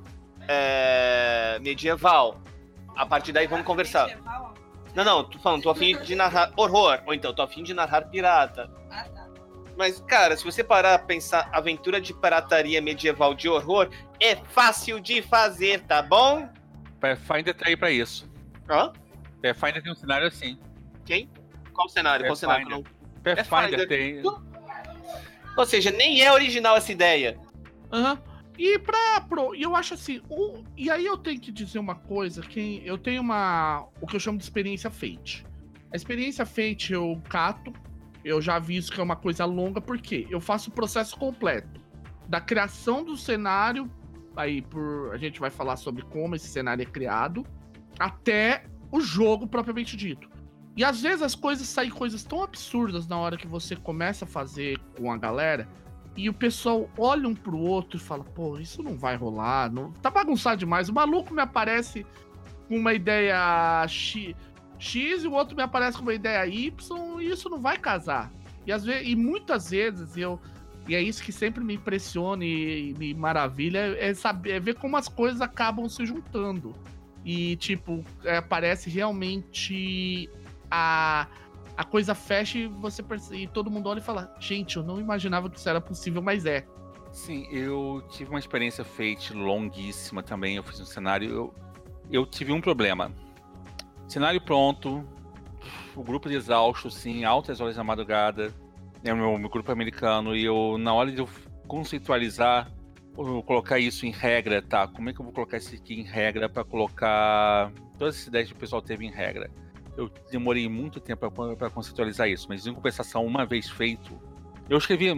medieval. A partir daí vamos conversar. Medieval? Não, tô a fim de narrar horror, ou então tô a fim de narrar pirata. Ah, tá. Mas, cara, se você parar a pensar aventura de pirataria medieval de horror, é fácil de fazer, tá bom? Pathfinder tá aí pra isso. Hã? Pathfinder tem um cenário assim. Quem? Qual cenário? Qual cenário? Pathfinder tem... Ou seja, nem é original essa ideia. Uhum. E eu acho assim, e aí eu tenho que dizer uma coisa, que eu tenho o que eu chamo de experiência Fate. A experiência Fate eu cato, eu já vi isso que é uma coisa longa, porque eu faço o processo completo. Da criação do cenário, aí a gente vai falar sobre como esse cenário é criado, até o jogo propriamente dito. E às vezes as coisas saem coisas tão absurdas na hora que você começa a fazer com a galera, e o pessoal olha um pro outro e fala, pô, isso não vai rolar, não... tá bagunçado demais. O maluco me aparece com uma ideia X e o outro me aparece com uma ideia Y e isso não vai casar. E muitas vezes e é isso que sempre me impressiona e me maravilha, é ver como as coisas acabam se juntando. E, tipo, parece realmente a coisa fecha e todo mundo olha e fala, gente, eu não imaginava que isso era possível, mas é. Sim, eu tive uma experiência Fate longuíssima também, eu fiz um cenário, eu tive um problema. Cenário pronto, o grupo de exausto, sim, altas horas da madrugada, é o meu grupo americano, e na hora de eu conceitualizar, eu colocar isso em regra, tá? Como é que eu vou colocar isso aqui em regra para colocar todas essas ideias que o pessoal teve em regra? Eu demorei muito tempo para conceitualizar isso, mas em compensação, uma vez feito, eu escrevi,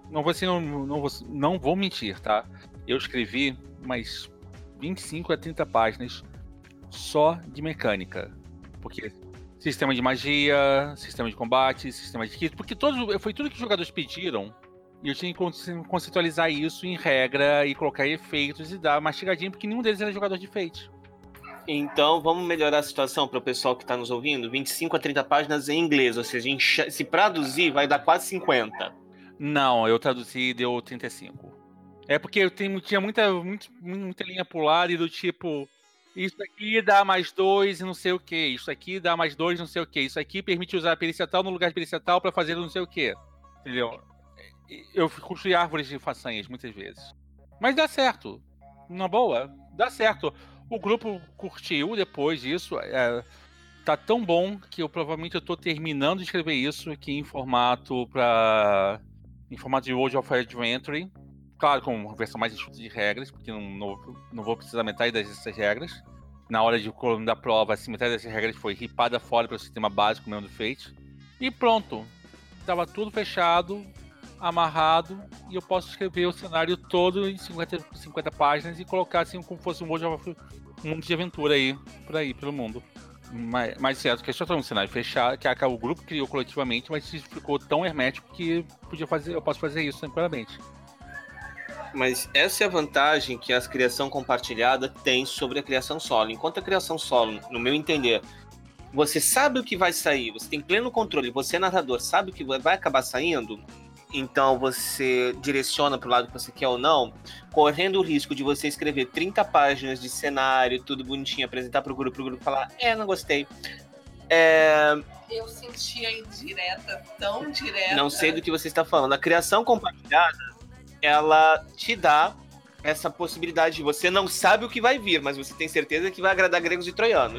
não vou mentir, tá? Eu escrevi umas 25 a 30 páginas só de mecânica, porque sistema de magia, sistema de combate, sistema de kit, porque foi tudo que os jogadores pediram. E eu tinha que conceitualizar isso em regra e colocar efeitos e dar mastigadinho, porque nenhum deles era jogador de Fate. Então, vamos melhorar a situação para o pessoal que está nos ouvindo? 25 a 30 páginas em inglês, ou seja, se traduzir vai dar quase 50. Não, eu traduzi e deu 35. É porque eu tinha muita linha pular e do tipo... Isso aqui dá mais 2 e não sei o que. Isso aqui dá mais 2 e não sei o que. Isso aqui permite usar a perícia tal no lugar de perícia tal para fazer não sei o que. Entendeu? Eu construí árvores de façanhas muitas vezes. Mas dá certo. Na boa, dá certo. O grupo curtiu depois disso. Tá tão bom que provavelmente eu tô terminando de escrever isso aqui em formato de World of Adventure. Claro, com uma versão mais enxuta de regras, porque não vou precisar metade dessas regras. Na hora da prova, assim, metade dessas regras foi ripada fora para o sistema básico mesmo do Fate. E pronto. Tava tudo fechado, amarrado, e eu posso escrever o cenário todo em 50 páginas e colocar assim como fosse um mundo de aventura aí, por aí, pelo mundo. Mas certo, que é só um cenário fechado, que o grupo criou coletivamente, mas ficou tão hermético que eu posso fazer isso tranquilamente. Mas essa é a vantagem que a criação compartilhada tem sobre a criação solo. Enquanto a criação solo, no meu entender, você sabe o que vai sair, você tem pleno controle, você, narrador, sabe o que vai acabar saindo, então você direciona para o lado que você quer ou não, correndo o risco de você escrever 30 páginas de cenário, tudo bonitinho, apresentar para o grupo falar, não gostei. Eu senti a indireta, tão direta. Não sei do que você está falando. A criação compartilhada, ela te dá essa possibilidade de você não sabe o que vai vir, mas você tem certeza que vai agradar gregos e troianos.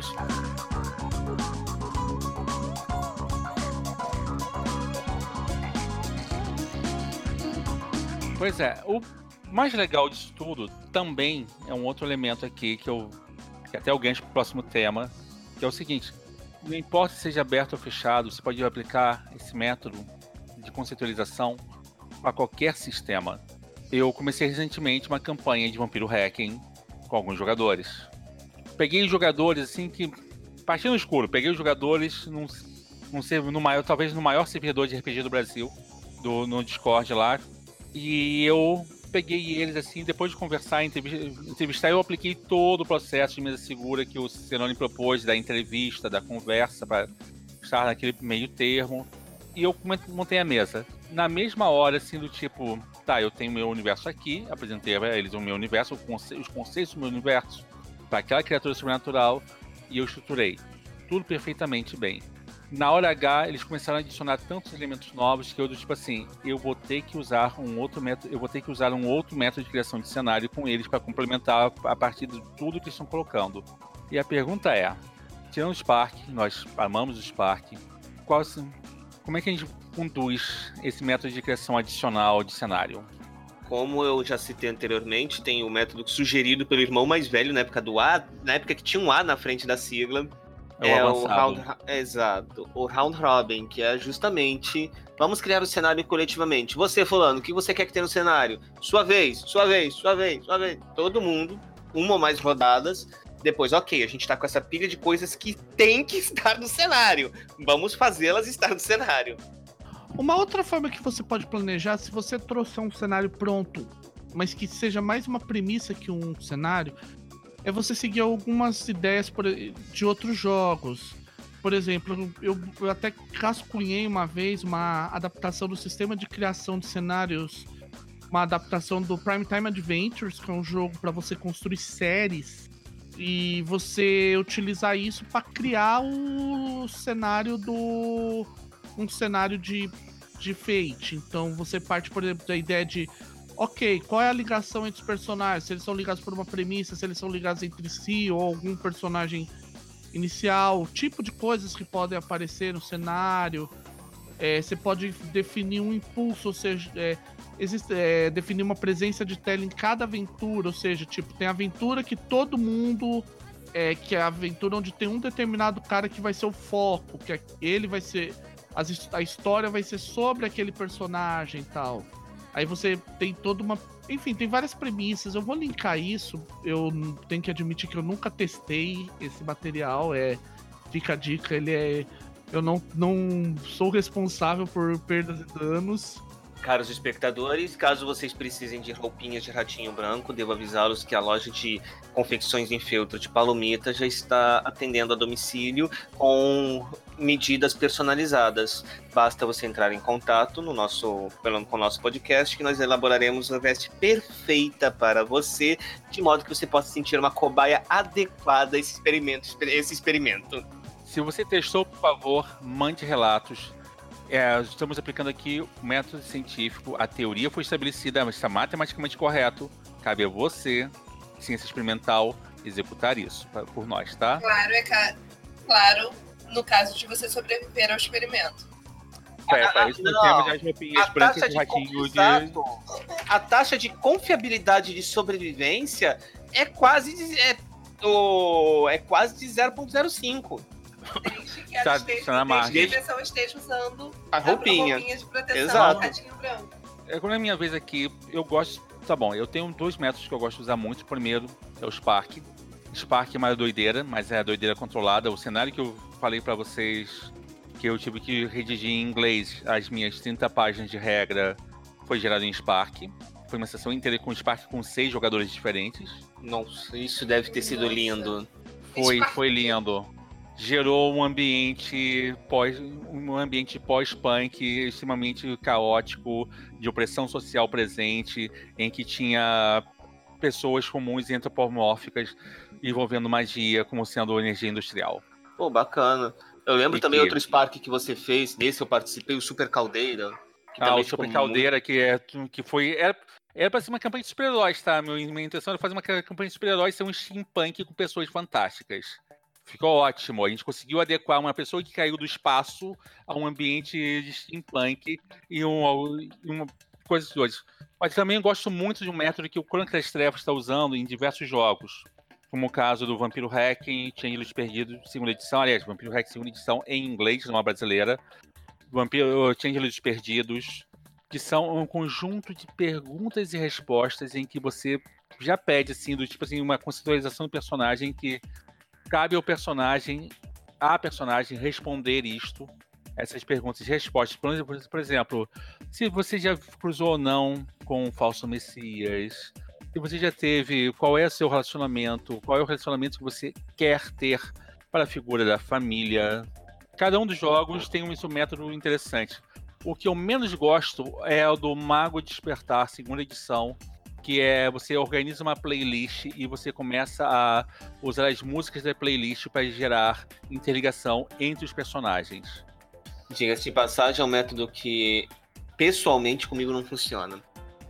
Pois é, o mais legal disso tudo também é um outro elemento aqui que até eu gancho pro próximo tema, que é o seguinte: não importa se seja aberto ou fechado, você pode aplicar esse método de conceitualização a qualquer sistema. Eu comecei recentemente uma campanha de Vampiro Hacking com alguns jogadores. Peguei jogadores assim que... Partindo no escuro, peguei os jogadores talvez no maior servidor de RPG do Brasil, no Discord lá, e eu peguei eles assim, depois de conversar, entrevistar, eu apliquei todo o processo de mesa segura que o Cenoni propôs, da entrevista, da conversa, para estar naquele meio termo, e eu montei a mesa. Na mesma hora, assim, do tipo, tá, eu tenho meu universo aqui, apresentei a eles o meu universo, os conceitos do meu universo, para aquela criatura sobrenatural, e eu estruturei tudo perfeitamente bem. Na hora H, eles começaram a adicionar tantos elementos novos que eu, tipo assim, eu vou ter que usar um outro método de criação de cenário com eles para complementar a partir de tudo que estão colocando. E a pergunta é, tirando o Spark, nós amamos o Spark, como é que a gente conduz esse método de criação adicional de cenário? Como eu já citei anteriormente, tem o método sugerido pelo irmão mais velho na época do A, na época que tinha um A na frente da sigla. O Round Robin, que é justamente, vamos criar o cenário coletivamente. Você, fulano, o que você quer que tenha no cenário? Sua vez. Todo mundo, uma ou mais rodadas. Depois, ok, a gente tá com essa pilha de coisas que tem que estar no cenário. Vamos fazê-las estar no cenário. Uma outra forma que você pode planejar, se você trouxer um cenário pronto, mas que seja mais uma premissa que um cenário, é você seguir algumas ideias de outros jogos. Por exemplo, eu até rascunhei uma vez uma adaptação do sistema de criação de cenários, uma adaptação do Primetime Adventures, que é um jogo para você construir séries e você utilizar isso para criar o cenário um cenário de Fate. Então você parte, por exemplo, da ideia de ok, qual é a ligação entre os personagens? Se eles são ligados por uma premissa, se eles são ligados entre si ou algum personagem inicial, o tipo de coisas que podem aparecer no cenário. Você pode definir um impulso, ou seja, definir uma presença de tela em cada aventura, ou seja, tipo, tem aventura que todo mundo... que é a aventura onde tem um determinado cara que vai ser o foco, que ele vai ser... A história vai ser sobre aquele personagem e tal. Aí você tem toda uma... Enfim, tem várias premissas. Eu vou linkar isso. Eu tenho que admitir que eu nunca testei esse material. Fica a dica, eu não sou responsável por perdas e danos. Caros espectadores, caso vocês precisem de roupinhas de ratinho branco, devo avisá-los que a loja de confecções em feltro de Palomita já está atendendo a domicílio com medidas personalizadas. Basta você entrar em contato com o nosso podcast, que nós elaboraremos uma veste perfeita para você, de modo que você possa sentir uma cobaia adequada a esse experimento. Se você testou, por favor, mande relatos. Estamos aplicando aqui o método científico, a teoria foi estabelecida, mas está matematicamente correto. Cabe a você, ciência experimental, executar isso por nós, tá? Claro, no caso de você sobreviver ao experimento. Para isso nós temos as roupinhas brancas de ratinho de... A taxa de confiabilidade de sobrevivência é quase de 0,05. Desde que a pessoa esteja usando a roupinha de proteção. Exato. Ratinho branco. Quando é minha vez aqui, eu gosto... Tá bom, eu tenho 2 métodos que eu gosto de usar muito. O primeiro é o Spark. Spark é mais doideira, mas é a doideira controlada. O cenário que eu falei pra vocês, que eu tive que redigir em inglês as minhas 30 páginas de regra, foi gerado em Spark. Foi uma sessão inteira com Spark com 6 jogadores diferentes. Nossa, isso deve ter sido lindo. Foi lindo. Gerou um ambiente pós-punk extremamente caótico, de opressão social presente, em que tinha pessoas comuns e antropomórficas envolvendo magia como sendo energia industrial. Pô, bacana. Eu lembro também outro Spark que você fez, nesse eu participei, o Super Caldeira. O Super Caldeira, era pra ser uma campanha de super-heróis, tá? Minha intenção era fazer uma campanha de super-heróis ser um steampunk com pessoas fantásticas. Ficou ótimo. A gente conseguiu adequar uma pessoa que caiu do espaço a um ambiente de steampunk e uma coisa de hoje. Mas também gosto muito de um método que o Crônica das Trevas está usando em diversos jogos, como o caso do Vampiro Hacking, Changeling Perdidos, segunda edição. Aliás, Vampiro Hacking, segunda edição em inglês, não é brasileira. Changeling Perdidos, que são um conjunto de perguntas e respostas em que você já pede, assim, do tipo assim, uma conceitualização do personagem que cabe ao personagem, responder essas perguntas e respostas. Por exemplo, se você já cruzou ou não com um falso messias, se você já teve, qual é o seu relacionamento, qual é o relacionamento que você quer ter para a figura da família. Cada um dos jogos tem um método interessante. O que eu menos gosto é o do Mago Despertar, segunda edição, que é você organiza uma playlist e você começa a usar as músicas da playlist para gerar interligação entre os personagens. Diga-se de passagem, é um método que pessoalmente comigo não funciona.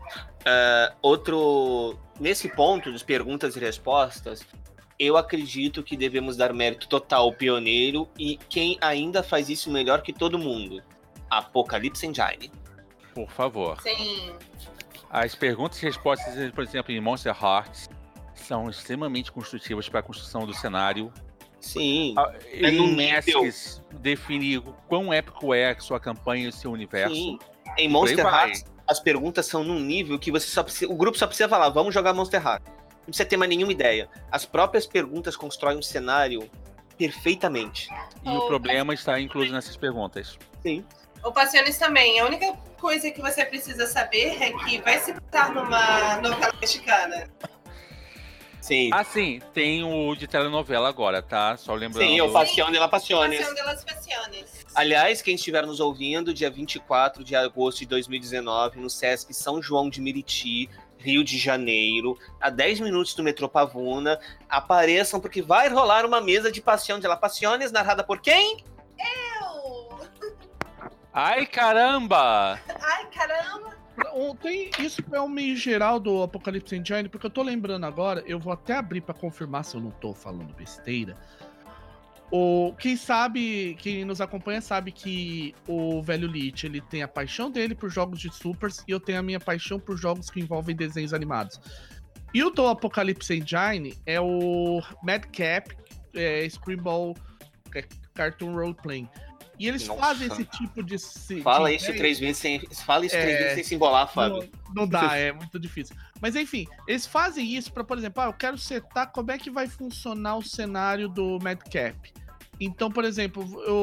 Nesse ponto dos perguntas e respostas, eu acredito que devemos dar mérito total ao pioneiro e quem ainda faz isso melhor que todo mundo, Apocalypse Engine. Por favor. Sim. As perguntas e respostas, por exemplo, em Monster Hearts, são extremamente construtivas para a construção do cenário. Sim. Em Masks, define o quão épico é a sua campanha e o seu universo. Sim. Em Monster Hearts, as perguntas são num nível que você o grupo só precisa falar, vamos jogar Monster Hearts. Não precisa ter mais nenhuma ideia. As próprias perguntas constroem um cenário perfeitamente. E o problema está incluso nessas perguntas. Sim. O Passiones também. A única coisa que você precisa saber é que vai se passar numa novela mexicana. Sim. Ah, sim, tem o de telenovela agora, tá? Só lembrando. Sim, o Pasión de las Pasiones. Pasión de las Pasiones. Aliás, quem estiver nos ouvindo, dia 24 de agosto de 2019, no Sesc São João de Meriti, Rio de Janeiro, a 10 minutos do metrô Pavuna, apareçam porque vai rolar uma mesa de Pasión de las Pasiones, narrada por quem? Eu! Ai, caramba! Ai, caramba! Tem isso é um meio geral do Apocalypse Engine, porque eu tô lembrando agora, eu vou até abrir pra confirmar se eu não tô falando besteira. Quem nos acompanha sabe que o velho Lich, ele tem a paixão dele por jogos de supers e eu tenho a minha paixão por jogos que envolvem desenhos animados. E o do Apocalypse Engine é o Madcap, Screwball Cartoon Role Playing. E eles fazem esse tipo de... Fala isso três vezes sem se embolar, Fábio. Não dá, é muito difícil. Mas enfim, eles fazem isso pra, por exemplo, eu quero setar como é que vai funcionar o cenário do Madcap. Então, por exemplo,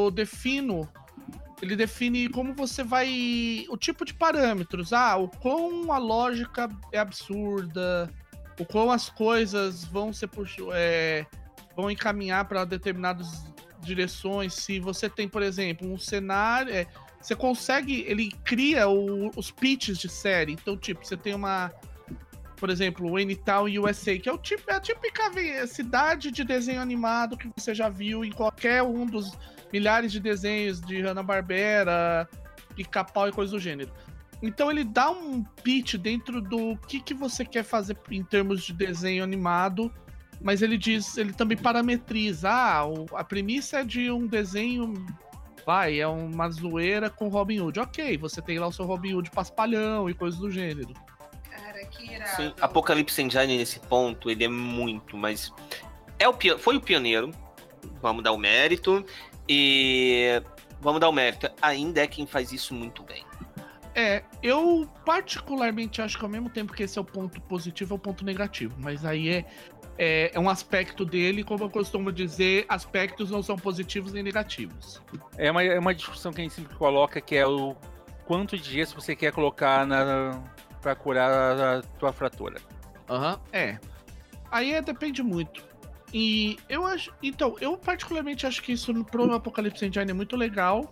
ele define como você vai... O tipo de parâmetros. O quão a lógica é absurda, o quão as coisas vão vão encaminhar para determinadas direções. Se você tem, por exemplo, um cenário, você consegue, ele cria os pitches de série. Então, tipo, você tem por exemplo, o N-Town USA, que é a típica cidade de desenho animado que você já viu em qualquer um dos milhares de desenhos de Hanna-Barbera, Pica-Pau e coisas do gênero. Então ele dá um pitch dentro do que você quer fazer em termos de desenho animado, mas ele também parametriza. A premissa é de um desenho, é uma zoeira com Robin Hood. Ok, você tem lá o seu Robin Hood paspalhão e coisas do gênero. Cara, que irado. Sim, Apocalypse Engine nesse ponto, ele é muito, mas foi o pioneiro, vamos dar o mérito, ainda é quem faz isso muito bem. Eu particularmente acho que ao mesmo tempo que esse é o ponto positivo, é o ponto negativo, mas aí é um aspecto dele, como eu costumo dizer, aspectos não são positivos nem negativos. É uma discussão que a gente sempre coloca, que é o quanto de gesso você quer colocar pra curar a tua fratura. Aí depende muito. E eu particularmente acho que isso pro Apocalypse Engine é muito legal.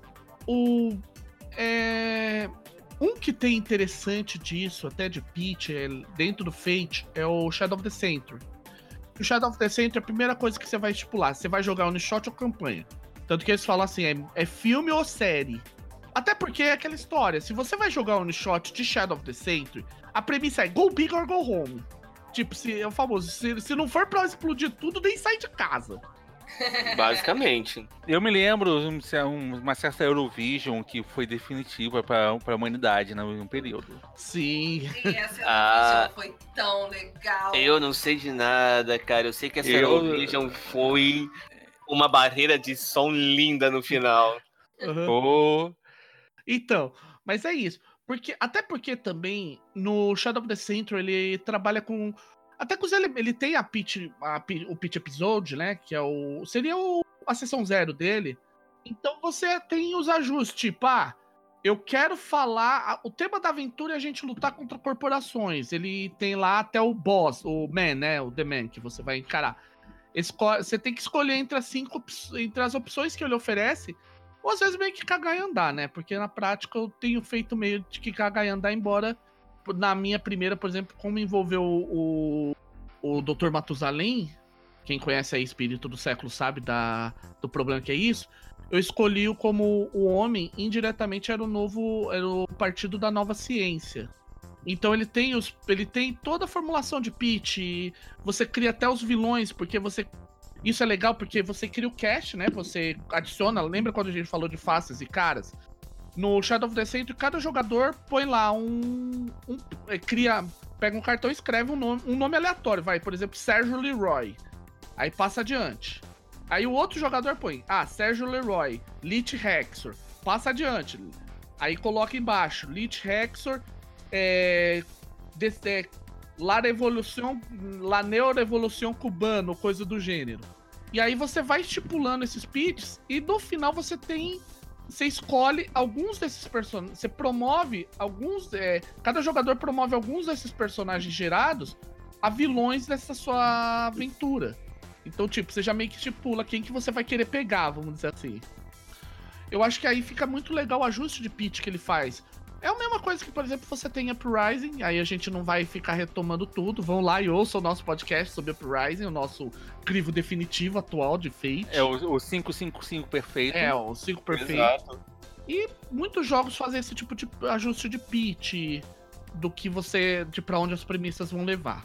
Um que tem interessante disso, até de pitch, dentro do Fate, é o Shadow of the Century. O Shadow of the Century, a primeira coisa que você vai estipular, você vai jogar one-shot ou campanha. Tanto que eles falam assim, é filme ou série. Até porque é aquela história, se você vai jogar one-shot de Shadow of the Century, a premissa é go big or go home. Tipo, é o famoso, se não for pra explodir tudo, nem sai de casa. Basicamente. Eu me lembro uma certa Eurovision que foi definitiva pra humanidade num período. Sim. E essa Eurovision foi tão legal. Eu não sei de nada, cara. Eu sei que essa Eurovision foi uma barreira de som linda no final. Então, mas é isso. Até porque também no Shadow of the Century ele trabalha com... Até que ele tem o pitch episode, né? Que seria a sessão 0 dele. Então você tem os ajustes, tipo, eu quero falar... O tema da aventura é a gente lutar contra corporações. Ele tem lá até o boss, o man, né? O The Man, que você vai encarar. Você tem que escolher entre as opções que ele oferece, ou às vezes meio que cagar e andar, né? Porque na prática eu tenho feito meio de que cagar e andar, embora na minha primeira, por exemplo, como envolveu o Dr. Matusalém, quem conhece aí Espírito do Século sabe do problema que é isso, eu escolhi como o homem, indiretamente era o partido da nova ciência. Então ele tem toda a formulação de pitch, você cria até os vilões, porque isso é legal porque você cria o cast, né? Você adiciona, lembra quando a gente falou de faces e caras? No Shadow of the Century, cada jogador põe lá pega um cartão e escreve um nome aleatório, por exemplo, Sérgio Leroy. Aí passa adiante. Aí o outro jogador põe, Sérgio Leroy, Lich Hexor, passa adiante. Aí coloca embaixo, Lich Hexor, La Neo-Revolução Cubano, coisa do gênero. E aí você vai estipulando esses pitches e no final você tem você escolhe alguns desses personagens. Você promove alguns. Cada jogador promove alguns desses personagens gerados a vilões dessa sua aventura. Então, tipo, você já meio que estipula quem que você vai querer pegar, vamos dizer assim. Eu acho que aí fica muito legal o ajuste de pitch que ele faz. É a mesma coisa que, por exemplo, você tem Uprising, aí a gente não vai ficar retomando tudo. Vão lá e ouçam o nosso podcast sobre Uprising, o nosso crivo definitivo atual de Fate. É o 555 perfeito. É, o 5 perfeito. Exato. E muitos jogos fazem esse tipo de ajuste de pitch, do que você. De pra onde as premissas vão levar.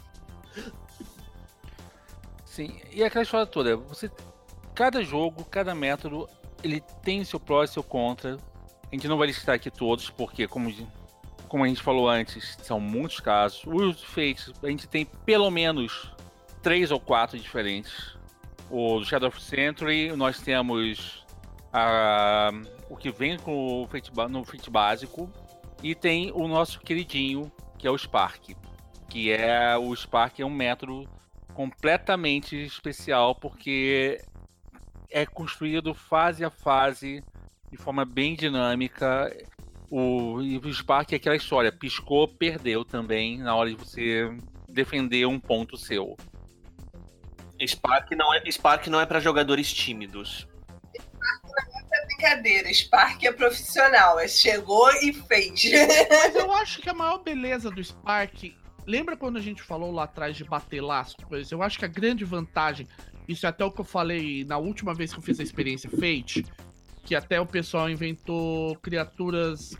Sim, e aquela história toda, cada jogo, cada método, ele tem seu pró e seu contra. A gente não vai listar aqui todos, porque como a gente falou antes, são muitos casos. Os Fates, a gente tem pelo menos 3 ou 4 diferentes. O Shadow of Century, nós temos o que vem com no Fate básico, e tem o nosso queridinho, que é o Spark. O Spark é um método completamente especial, porque é construído fase a fase, de forma bem dinâmica. O Spark é aquela história, piscou, perdeu também, na hora de você defender um ponto seu. Spark não é para jogadores tímidos. Brincadeira, Spark é profissional, chegou e fez. Mas eu acho que a maior beleza do Spark... Lembra quando a gente falou lá atrás de bater laço? Pois eu acho que a grande vantagem, isso é até o que eu falei na última vez que eu fiz a experiência Fate, que até o pessoal inventou criaturas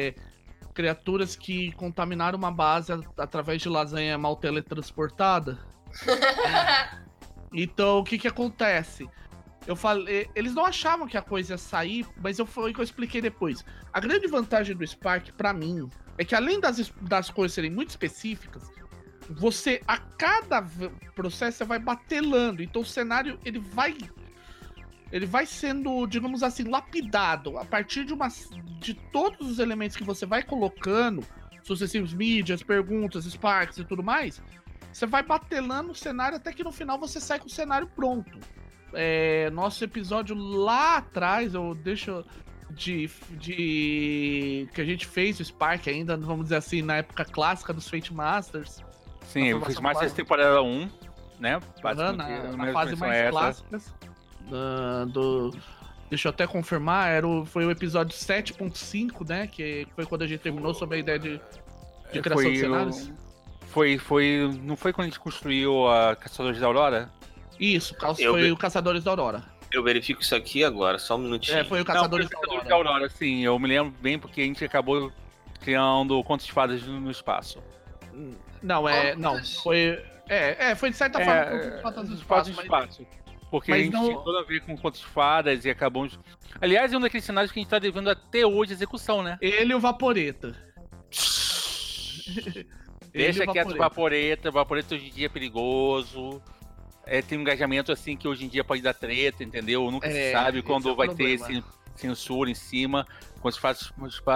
que contaminaram uma base através de lasanha mal teletransportada. Então, o que acontece? Eu falei, eles não achavam que a coisa ia sair, mas foi o que eu expliquei depois. A grande vantagem do Spark, pra mim, é que além das coisas serem muito específicas, você, a cada processo, você vai batelando. Então o cenário, ele vai sendo, digamos assim, lapidado a partir de todos os elementos que você vai colocando, sucessivos mídias, perguntas, Sparks e tudo mais. Você vai batelando o cenário até que no final você sai com o cenário pronto. Nosso episódio lá atrás, eu deixo de que a gente fez o Spark ainda, vamos dizer assim, na época clássica dos Fate Masters. Sim, o Fate Masters temporada 1, né? Na fase mais clássica. Deixa eu até confirmar, foi o episódio 7.5, né? Que foi quando a gente terminou sobre a ideia de criação de cenários. Não foi quando a gente construiu a Caçadores da Aurora? Isso, foi o Caçadores da Aurora. Eu verifico isso aqui agora, só um minutinho. Foi o Caçadores da Aurora. Sim, eu me lembro bem porque a gente acabou criando contos de fadas no espaço. Não, foi de certa forma contos de fadas no espaço. Porque a gente tinha tudo a ver com contos de fadas e acabamos... Aliás, é um daqueles cenários que a gente tá devendo até hoje execução, né? Ele e o Vaporeta. Deixa quieto o Vaporeta. O Vaporeta hoje em dia é perigoso. Tem um engajamento assim que hoje em dia pode dar treta, entendeu? Nunca se sabe quando vai ter censura em cima. Quando se faz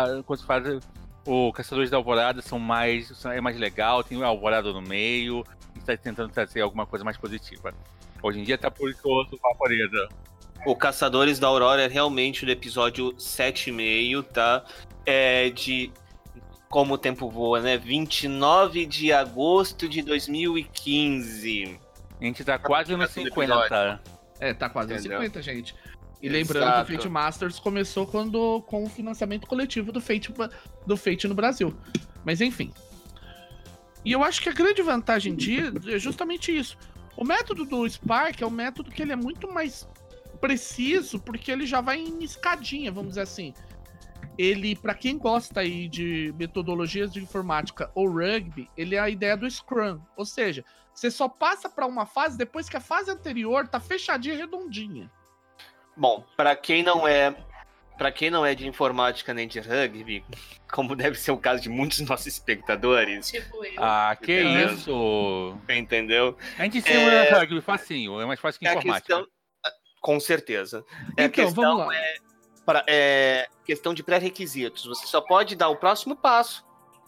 o Caçadores da Alvorada é mais legal, tem o Alvorada no meio. A gente tá tentando trazer alguma coisa mais positiva. Hoje em dia tá perigoso o Vaporeta. O Caçadores da Aurora é realmente o episódio 7,5, tá? De como o tempo voa, né? 29 de agosto de 2015. A gente tá quase nos 50. Tá quase nos 50, gente. E lembrando que o Fate Masters começou com o financiamento coletivo do Fate no Brasil. Mas enfim. E eu acho que a grande vantagem é justamente isso. O método do Spark é um método que ele é muito mais preciso, porque ele já vai em escadinha, vamos dizer assim. Ele, pra quem gosta aí de metodologias de informática ou rugby, ele é a ideia do Scrum. Ou seja, você só passa pra uma fase depois que a fase anterior tá fechadinha e redondinha. Bom, pra quem não é de informática nem de rugby, como deve ser o caso de muitos dos nossos espectadores... Tipo eu. Que isso! Entendeu? A gente ensina rugby facinho, é mais fácil que informática. Com certeza. Vamos lá. Questão de pré-requisitos. Você só pode dar o próximo passo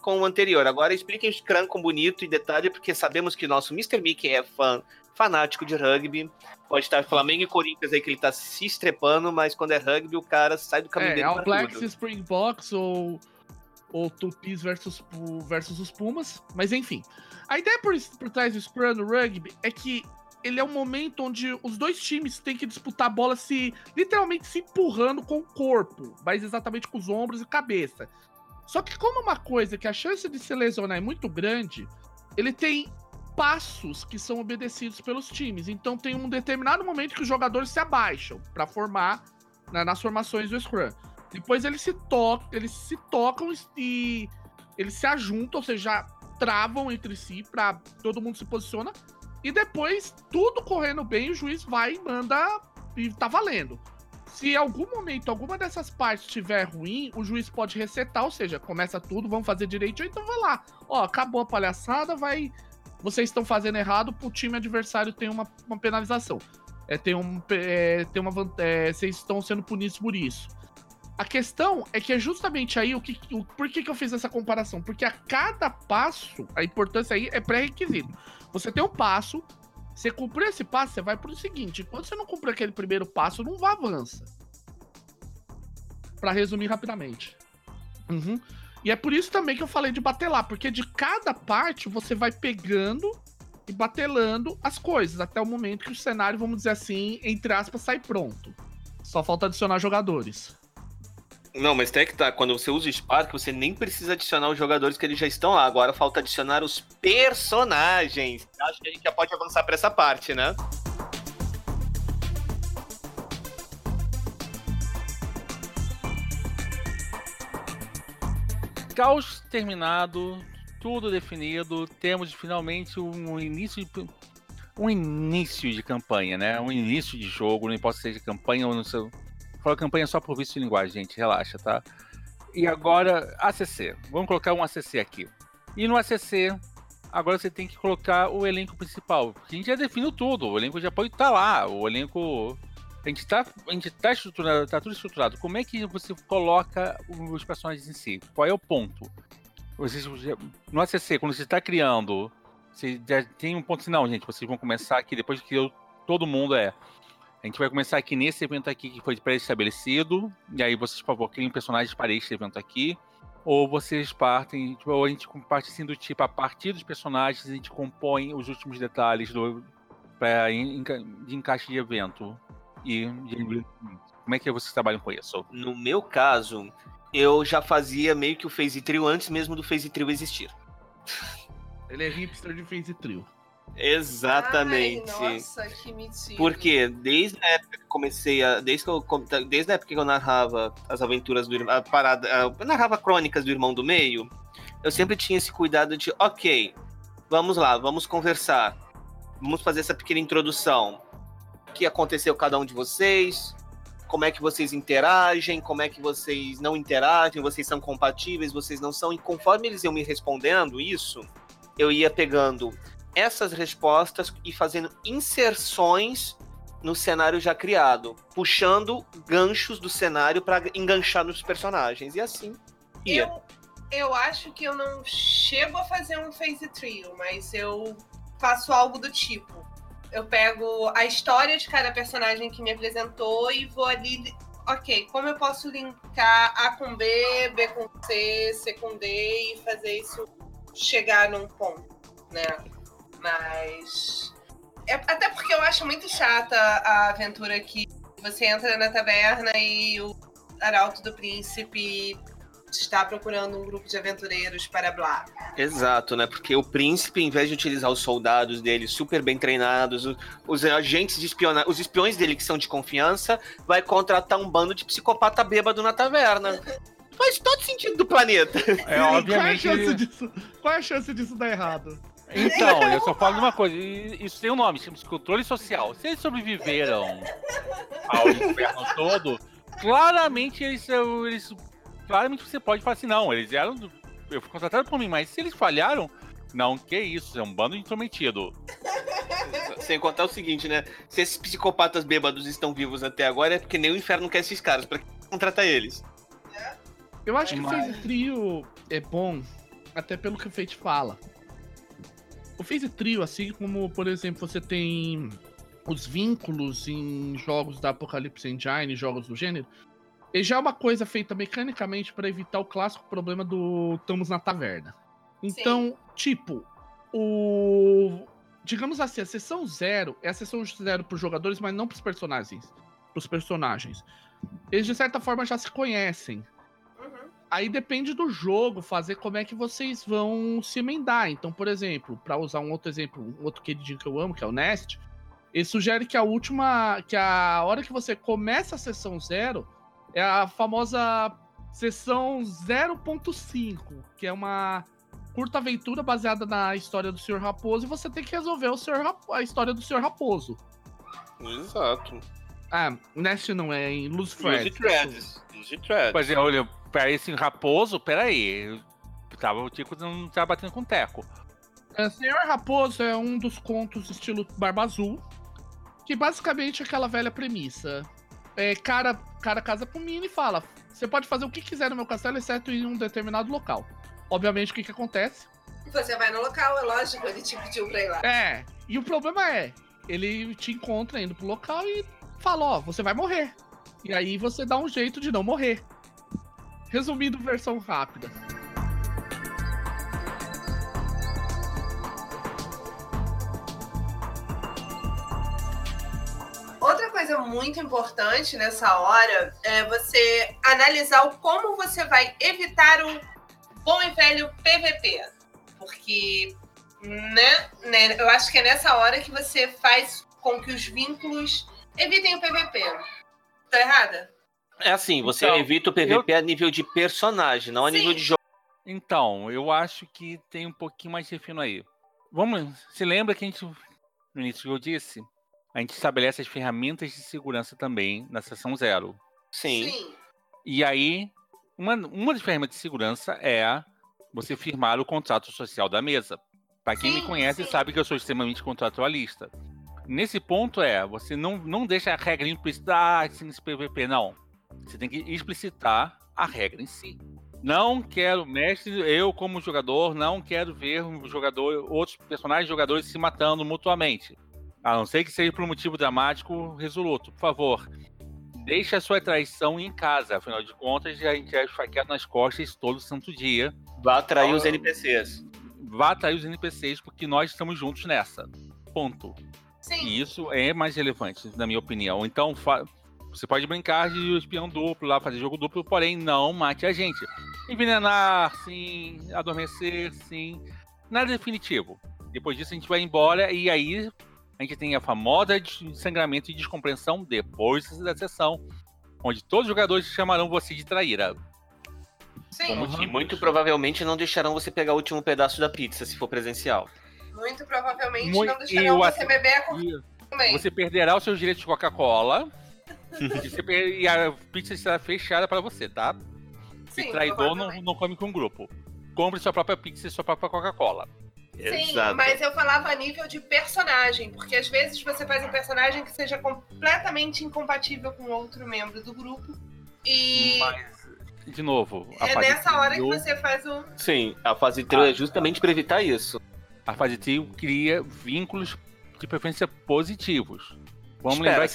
com o anterior. Agora expliquem o Scrum com bonito e detalhe, porque sabemos que nosso Mr. Mickey é fanático de rugby. Pode estar Flamengo e Corinthians aí que ele tá se estrepando, mas quando é rugby o cara sai do caminho dele All pra Blacks tudo. e Springboks ou Tupis versus os Pumas. Mas enfim, a ideia por trás do Scrum no rugby é que ele é um momento onde os dois times têm que disputar a bola literalmente se empurrando com o corpo, mas exatamente com os ombros e cabeça. Só que como é uma coisa que a chance de se lesionar é muito grande, ele tem passos que são obedecidos pelos times. Então tem um determinado momento que os jogadores se abaixam para formar nas formações do Scrum. Depois eles se tocam e eles se ajuntam, ou seja, travam entre si para todo mundo se posiciona. E depois, tudo correndo bem, o juiz vai e manda e tá valendo. Se em algum momento, alguma dessas partes estiver ruim, o juiz pode resetar, ou seja, começa tudo, vamos fazer direito, então vai lá. Ó, acabou a palhaçada, vocês estão fazendo errado, pro time adversário tem uma penalização. Vocês estão sendo punidos por isso. A questão é que é justamente aí por que eu fiz essa comparação? Porque a cada passo, a importância aí é pré-requisito. Você tem um passo, você cumpriu esse passo, você vai pro seguinte. Quando você não cumprir aquele primeiro passo, não avança. Pra resumir rapidamente. E é por isso também que eu falei de batelar, porque de cada parte você vai pegando e batelando as coisas, até o momento que o cenário, vamos dizer assim, entre aspas, sai pronto. Só falta adicionar jogadores. Não, mas tem que tá, quando você usa o Spark, você nem precisa adicionar os jogadores que eles já estão lá. Agora falta adicionar os personagens. Acho que a gente já pode avançar para essa parte, né? Caos terminado, tudo definido, temos finalmente um início de campanha, né? Um início de jogo, não importa se seja campanha ou não sei. Fala campanha só por vício de linguagem, gente, relaxa, tá? E agora, ACC. Vamos colocar um ACC aqui. E no ACC, agora você tem que colocar o elenco principal. A gente já definiu tudo, o elenco de apoio tá lá, o elenco... A gente tá estruturado, tá tudo estruturado. Como é que você coloca os personagens em si? Qual é o ponto? No ACC, quando você está criando, você já tem um ponto assim, não, gente, vocês vão começar aqui, depois que todo mundo a gente vai começar aqui nesse evento aqui que foi pré-estabelecido, e aí vocês, por favor, criem personagens para este evento aqui, ou vocês partem, ou a gente parte assim do tipo, a partir dos personagens a gente compõe os últimos detalhes de encaixe de evento. E como é que vocês trabalham com isso? No meu caso, eu já fazia meio que o Phase Trio antes mesmo do Phase Trio existir. Ele é hipster de Phase Trio. Exatamente. Ai, nossa, que mentira. Porque desde a época que comecei desde a época que eu narrava as aventuras do irmão, eu narrava crônicas do Irmão do Meio, eu sempre tinha esse cuidado de, ok, vamos lá, vamos conversar, vamos fazer essa pequena introdução. O que aconteceu com cada um de vocês? Como é que vocês interagem? Como é que vocês não interagem? Vocês são compatíveis? Vocês não são? E conforme eles iam me respondendo isso, eu ia pegando essas respostas e fazendo inserções no cenário já criado, puxando ganchos do cenário para enganchar nos personagens, e assim ia. Eu acho que eu não chego a fazer um Phase Trio, mas eu faço algo do tipo. Eu pego a história de cada personagem que me apresentou e vou ali, ok, como eu posso linkar A com B, B com C, C com D e fazer isso chegar num ponto, né? Mas... até porque eu acho muito chata a aventura que você entra na taverna e o Arauto do Príncipe está procurando um grupo de aventureiros para blá. Exato, né? Porque o príncipe, em vez de utilizar os soldados dele super bem treinados, os agentes de espionagem, os espiões dele que são de confiança, vai contratar um bando de psicopata bêbado na taverna. Faz todo sentido do planeta. Obviamente... Qual é a chance disso dar errado? Então, eu só falo de uma coisa, isso tem um nome, chama-se controle social. Se eles sobreviveram ao inferno todo, claramente claramente você pode falar assim, não, eles eu fui contratado por mim, mas se eles falharam, não, que isso, é um bando de intrometido. Sem contar o seguinte, né, se esses psicopatas bêbados estão vivos até agora, é porque nem o inferno quer esses caras, pra que contratar eles? Eu acho que o Phase Trio é bom, até pelo que o Fate fala. O Phase Trio, assim como, por exemplo, você tem os vínculos em jogos da Apocalypse Engine, jogos do gênero, ele já é uma coisa feita mecanicamente para evitar o clássico problema do estamos na taverna. Então, tipo, digamos assim, a sessão 0 é a sessão 0 pros jogadores, mas não pros personagens. Eles, de certa forma, já se conhecem. Aí depende do jogo fazer como é que vocês vão se emendar. Então, por exemplo, para usar um outro queridinho que eu amo, que é o Nest, ele sugere que a hora que você começa a sessão 0 é a famosa sessão 0.5, que é uma curta aventura baseada na história do Sr. Raposo, e você tem que resolver a história do Sr. Raposo. Exato. Nest não é em Lose Threads. Lose Threads. Pois é, olha, pra esse Raposo, peraí. O Tico não tá batendo com o Teco. Senhor Raposo é um dos contos estilo Barba Azul, que basicamente é aquela velha premissa. Cara casa pro menino e fala: você pode fazer o que quiser no meu castelo, exceto em um determinado local. Obviamente, o que acontece? Você vai no local, é lógico, ele te pediu pra ir lá. E o problema ele te encontra indo pro local e fala: você vai morrer. E aí você dá um jeito de não morrer. Resumindo, versão rápida. Outra coisa muito importante nessa hora é você analisar como você vai evitar o bom e velho PVP. Porque, né, eu acho que é nessa hora que você faz com que os vínculos evitem o PVP. Tô errada? É assim, você evita o PVP a nível de personagem, não a nível de jogo. Então, eu acho que tem um pouquinho mais de refino aí. Se lembra que no início eu disse, a gente estabelece as ferramentas de segurança também na sessão 0. Sim. E aí, uma das ferramentas de segurança é você firmar o contrato social da mesa. Para quem me conhece sabe que eu sou extremamente contratualista. Nesse ponto você não deixa a regra implícita, esse PVP, não. Você tem que explicitar a regra em si. Não quero, mestre, eu como jogador, não quero ver outros personagens jogadores se matando mutuamente. A não ser que seja por um motivo dramático resoluto. Por favor, deixe a sua traição em casa. Afinal de contas, a gente é esfaqueado nas costas todo santo dia. Vá atrair os NPCs. Vá atrair os NPCs, porque nós estamos juntos nessa. Ponto. Sim. E isso é mais relevante, na minha opinião. Então, você pode brincar de espião duplo lá, fazer jogo duplo, porém não mate a gente. Envenenar, sim. Adormecer, sim. Nada definitivo. Depois disso a gente vai embora e aí a gente tem a famosa sangramento e descompreensão depois da sessão, onde todos os jogadores chamarão você de traíra. Sim. E muito provavelmente não deixarão você pegar o último pedaço da pizza, se for presencial. Muito provavelmente não deixarão você beber a Coca-Cola também. Você perderá os seus direitos de Coca-Cola e a pizza será fechada para você, tá? Sim, e traidor não come com um grupo. Compre sua própria pizza e sua própria Coca-Cola. Sim, Exato. mas eu falava a nível de personagem, porque às vezes você faz um personagem que seja completamente incompatível com outro membro do grupo e... Mas, de novo... É nessa hora que você faz o... Sim, a fase trio é justamente para evitar isso. A fase trio cria vínculos de preferência positivos. Vamos lembrar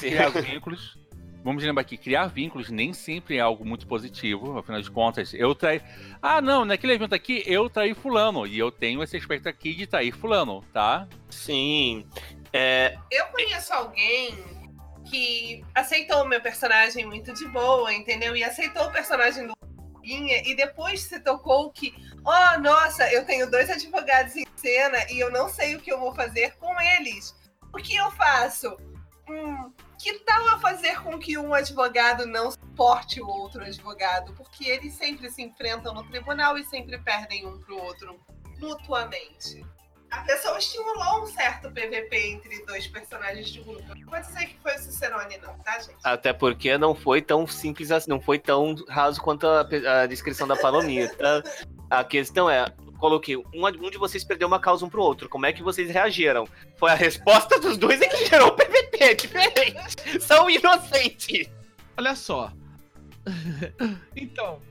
que criar vínculos nem sempre é algo muito positivo. Afinal de contas, eu traí... não, naquele evento aqui eu traí fulano. E eu tenho esse aspecto aqui de trair fulano, tá? Sim. Eu conheço alguém que aceitou o meu personagem muito de boa, entendeu? E aceitou o personagem do e depois se tocou que, nossa, eu tenho 2 advogados em cena e eu não sei o que eu vou fazer com eles. O que eu faço? Que tal eu fazer com que um advogado não suporte o outro advogado? Porque eles sempre se enfrentam no tribunal e sempre perdem um pro outro mutuamente. A pessoa estimulou um certo PVP entre 2 personagens de grupo. Não pode ser que foi o Cicerone, não, tá, gente? Até porque não foi tão simples assim, não foi tão raso quanto a descrição da Palomita. A questão coloquei, um de vocês perdeu uma causa um pro outro. Como é que vocês reagiram? Foi a resposta dos 2 que gerou o PVP, é diferente. São inocentes. Olha só. Então,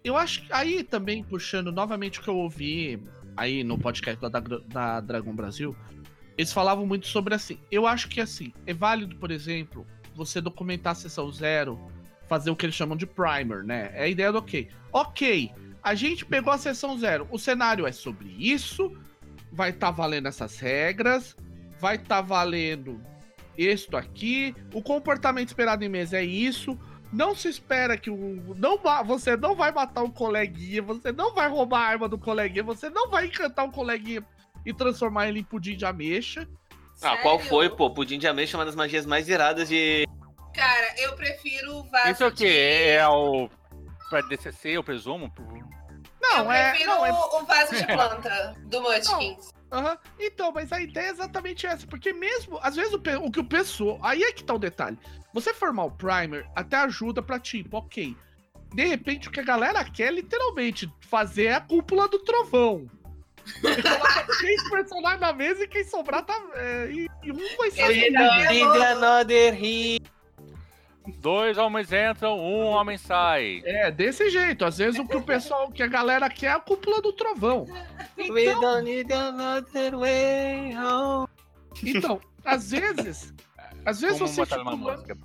eu acho que aí também, puxando novamente o que eu ouvi aí no podcast da Dragon Brasil, eles falavam muito sobre assim. Eu acho que assim, é válido, por exemplo, você documentar a sessão 0, fazer o que eles chamam de primer, né? É a ideia do ok. Ok, a gente pegou a sessão 0, o cenário é sobre isso, vai estar valendo essas regras, vai estar valendo isto aqui, o comportamento esperado em mesa é isso. Não se espera que você não vai matar um coleguinha, você não vai roubar a arma do coleguinha, você não vai encantar um coleguinha e transformar ele em pudim de ameixa. Ah, qual foi, pô? Pudim de ameixa é uma das magias mais iradas de... Cara, eu prefiro o vaso Isso é o quê? É o... pra DCC, eu presumo? Não, eu prefiro o vaso de planta do Munchkins. Uhum. Então, mas a ideia é exatamente essa, porque mesmo, às vezes o que o pessoal, aí é que tá o detalhe, você formar o primer até ajuda pra tipo, ok, de repente o que a galera quer literalmente fazer é a cúpula do trovão. Você coloca 3 personagens na mesa e quem sobrar tá, e um vai ser another hero. 2 homens entram, 1 homem sai. É, desse jeito. Às vezes o que o pessoal, que a galera quer é a cúpula do trovão. We don't need another way home. Então, às vezes Como você botar uma estipulando, música.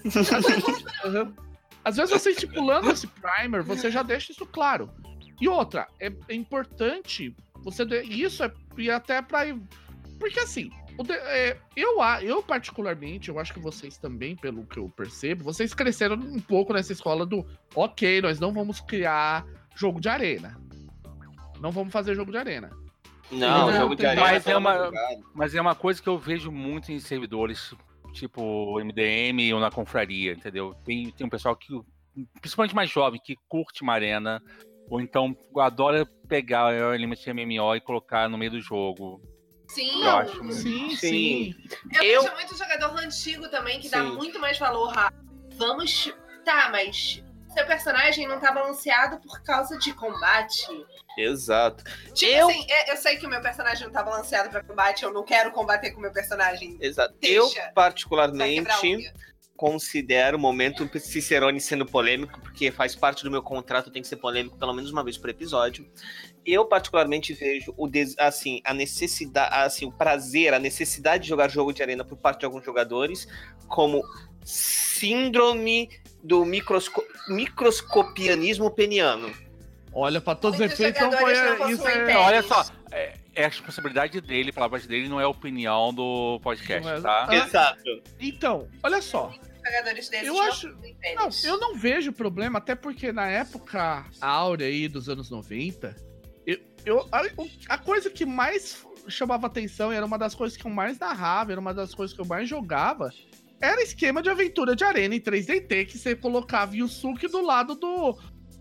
às vezes você estipulando esse primer, você já deixa isso claro. E outra, é importante você isso é e até para porque assim, eu particularmente, eu acho que vocês também, pelo que eu percebo, vocês cresceram um pouco nessa escola do ok, nós não vamos criar jogo de arena. Não vamos fazer jogo de arena. Não, jogo de arena mas é uma coisa que eu vejo muito em servidores, tipo MDM ou na confraria, entendeu? Tem um pessoal que, principalmente mais jovem, que curte uma arena, ou então adora pegar o elemento MMO e colocar no meio do jogo. Sim, Eu acho. Sim. Eu vejo muito jogador antigo também, que dá muito mais valor a... Vamos... Tá, mas seu personagem não tá balanceado por causa de combate. Exato. Tipo assim, eu sei que o meu personagem não tá balanceado pra combate, eu não quero combater com o meu personagem. Exato. Deixa. Eu, particularmente, considero o momento Cicerone sendo polêmico, porque faz parte do meu contrato, tem que ser polêmico pelo menos uma vez por episódio. Eu, particularmente, vejo a necessidade, o prazer, a necessidade de jogar jogo de arena por parte de alguns jogadores como síndrome do microscopianismo peniano. Olha, pra todos os Muitos efeitos, não foi jogadores isso. não possuem Olha só, é a responsabilidade dele, palavras dele, não é a opinião do podcast, Não é. tá? Exato. então, olha só. Jogadores desses Eu acho. possuem Não, pênis. eu não vejo problema, até porque na época áurea aí dos anos 90, a coisa que mais chamava atenção, era uma das coisas que eu mais narrava, era uma das coisas que eu mais jogava, era esquema de aventura de arena em 3DT, que você colocava Yusuke do lado do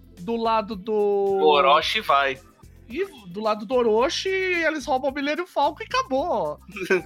O Orochi vai. E do lado do Orochi, eles roubam o Milênio Falco e acabou.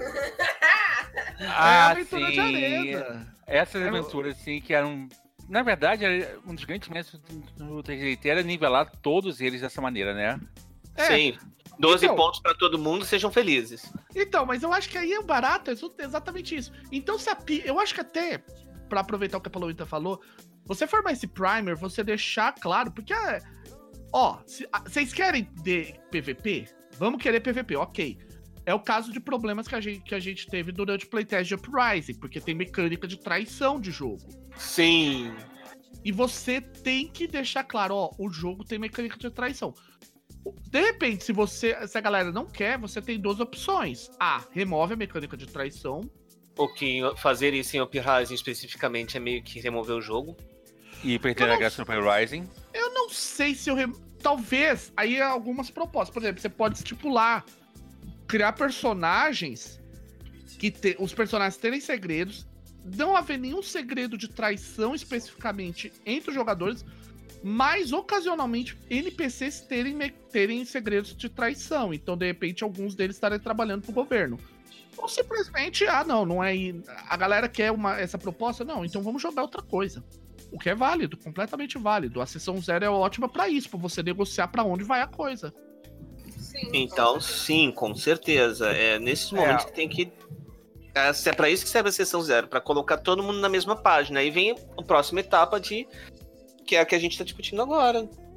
Aventura de arena. Essas aventuras, assim, que eram... Na verdade, um dos grandes méritos do 3DT era nivelar todos eles dessa maneira, né? Sim. 12 Então, pontos pra todo mundo, sejam felizes. Então, mas eu acho que aí é barato, é exatamente isso. Então, eu acho que até, pra aproveitar o que a Paulita falou, você formar esse primer, você deixar claro, porque, vocês querem de PVP? Vamos querer PVP, ok. É o caso de problemas que a gente teve durante o playtest de Uprising, porque tem mecânica de traição de jogo. Sim. E você tem que deixar claro, o jogo tem mecânica de traição. De repente, se a galera não quer, você tem 2 opções. Remove a mecânica de traição. Fazer isso em Uprising especificamente é meio que remover o jogo. E perder a graça no Uprising. Eu não sei se talvez, aí algumas propostas. Por exemplo, você pode estipular, criar personagens os personagens terem segredos, não haver nenhum segredo de traição especificamente entre os jogadores, mas ocasionalmente NPCs terem segredos de traição. Então, de repente, alguns deles estarem trabalhando pro governo. Ou simplesmente, não é. A galera quer essa proposta? Não, então vamos jogar outra coisa. O que é válido, completamente válido. A sessão 0 é ótima pra isso, pra você negociar pra onde vai a coisa. Sim, Então, sim, com certeza. É nesses momentos que tem que... É pra isso que serve a sessão 0, pra colocar todo mundo na mesma página. Aí vem a próxima etapa que é a que a gente tá discutindo agora.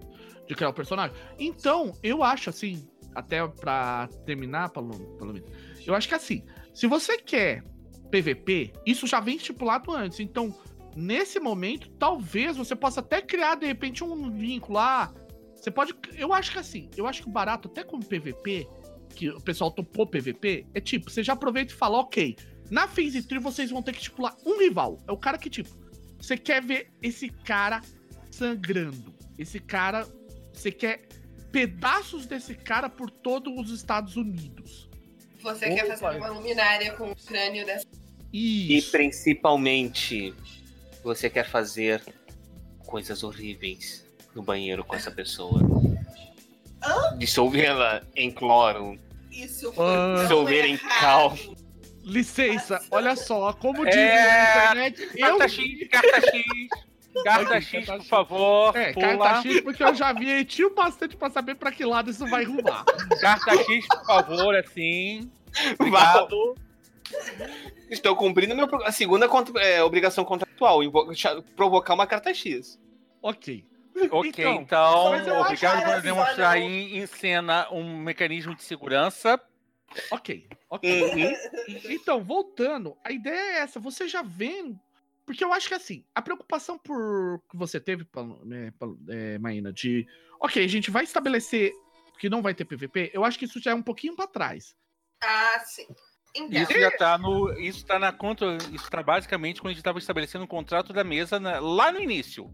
de criar o personagem. Então, eu acho assim, até pra terminar, Palomino, eu acho que assim, se você quer PVP, isso já vem estipulado antes. Então, nesse momento, talvez você possa até criar, de repente, um vínculo lá. Você pode. Eu acho que assim, eu acho que o barato, até como PVP, que o pessoal topou PVP, é tipo, você já aproveita e fala, ok, na Phase 3 vocês vão ter que estipular um rival. É o cara que, tipo, você quer ver esse cara sangrando. Esse cara. Você quer pedaços desse cara por todos os Estados Unidos. Você quer fazer uma luminária com o crânio dessa. Isso. E principalmente, você quer fazer coisas horríveis no banheiro com essa pessoa. Dissolvê-la em cloro. Isso foi Dissolver em cal. Licença, olha só, como diz na internet, Carta X, por favor. Carta X, porque eu já vi tio bastante pra saber pra que lado isso vai rumar. Carta X, por favor, assim. Obrigado. Estou cumprindo a segunda obrigação contratual, provocar uma carta X. Ok. Então mas eu obrigado acho por que demonstrar em cena um mecanismo de segurança. Ok. Uhum. Então, voltando, a ideia é essa, você já vê. Porque eu acho que assim, a preocupação que você teve, Maína, de ok, a gente vai estabelecer que não vai ter PVP, eu acho que isso já é um pouquinho pra trás. Ah, sim. Então, Isso já tá Isso tá na conta. Isso tá basicamente quando a gente estava estabelecendo o contrato da mesa lá no início.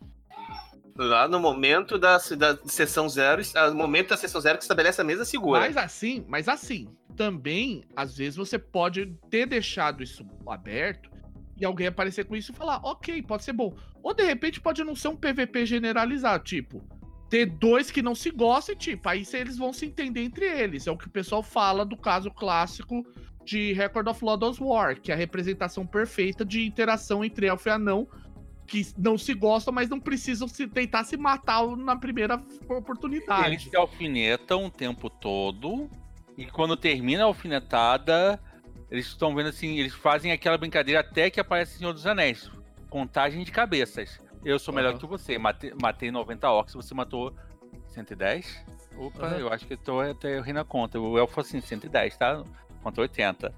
Lá no momento da sessão 0, no momento da sessão 0 que estabelece a mesa segura. Mas assim, também, às vezes você pode ter deixado isso aberto e alguém aparecer com isso e falar, ok, pode ser bom. Ou de repente pode não ser um PVP generalizado, tipo, ter dois que não se gostam e tipo, aí eles vão se entender entre eles. É o que o pessoal fala do caso clássico de Record of Lodoss War, que é a representação perfeita de interação entre elfo e anão, que não se gostam, mas não precisam tentar se matar na primeira oportunidade. Eles se alfinetam o tempo todo, e quando termina a alfinetada, eles estão vendo assim, eles fazem aquela brincadeira até que aparece o Senhor dos Anéis. Contagem de cabeças. Eu sou melhor que você, matei 90 orcs, você matou 110? Opa, eu acho que eu errei na conta. O elfo assim, 110, tá? Contou 80.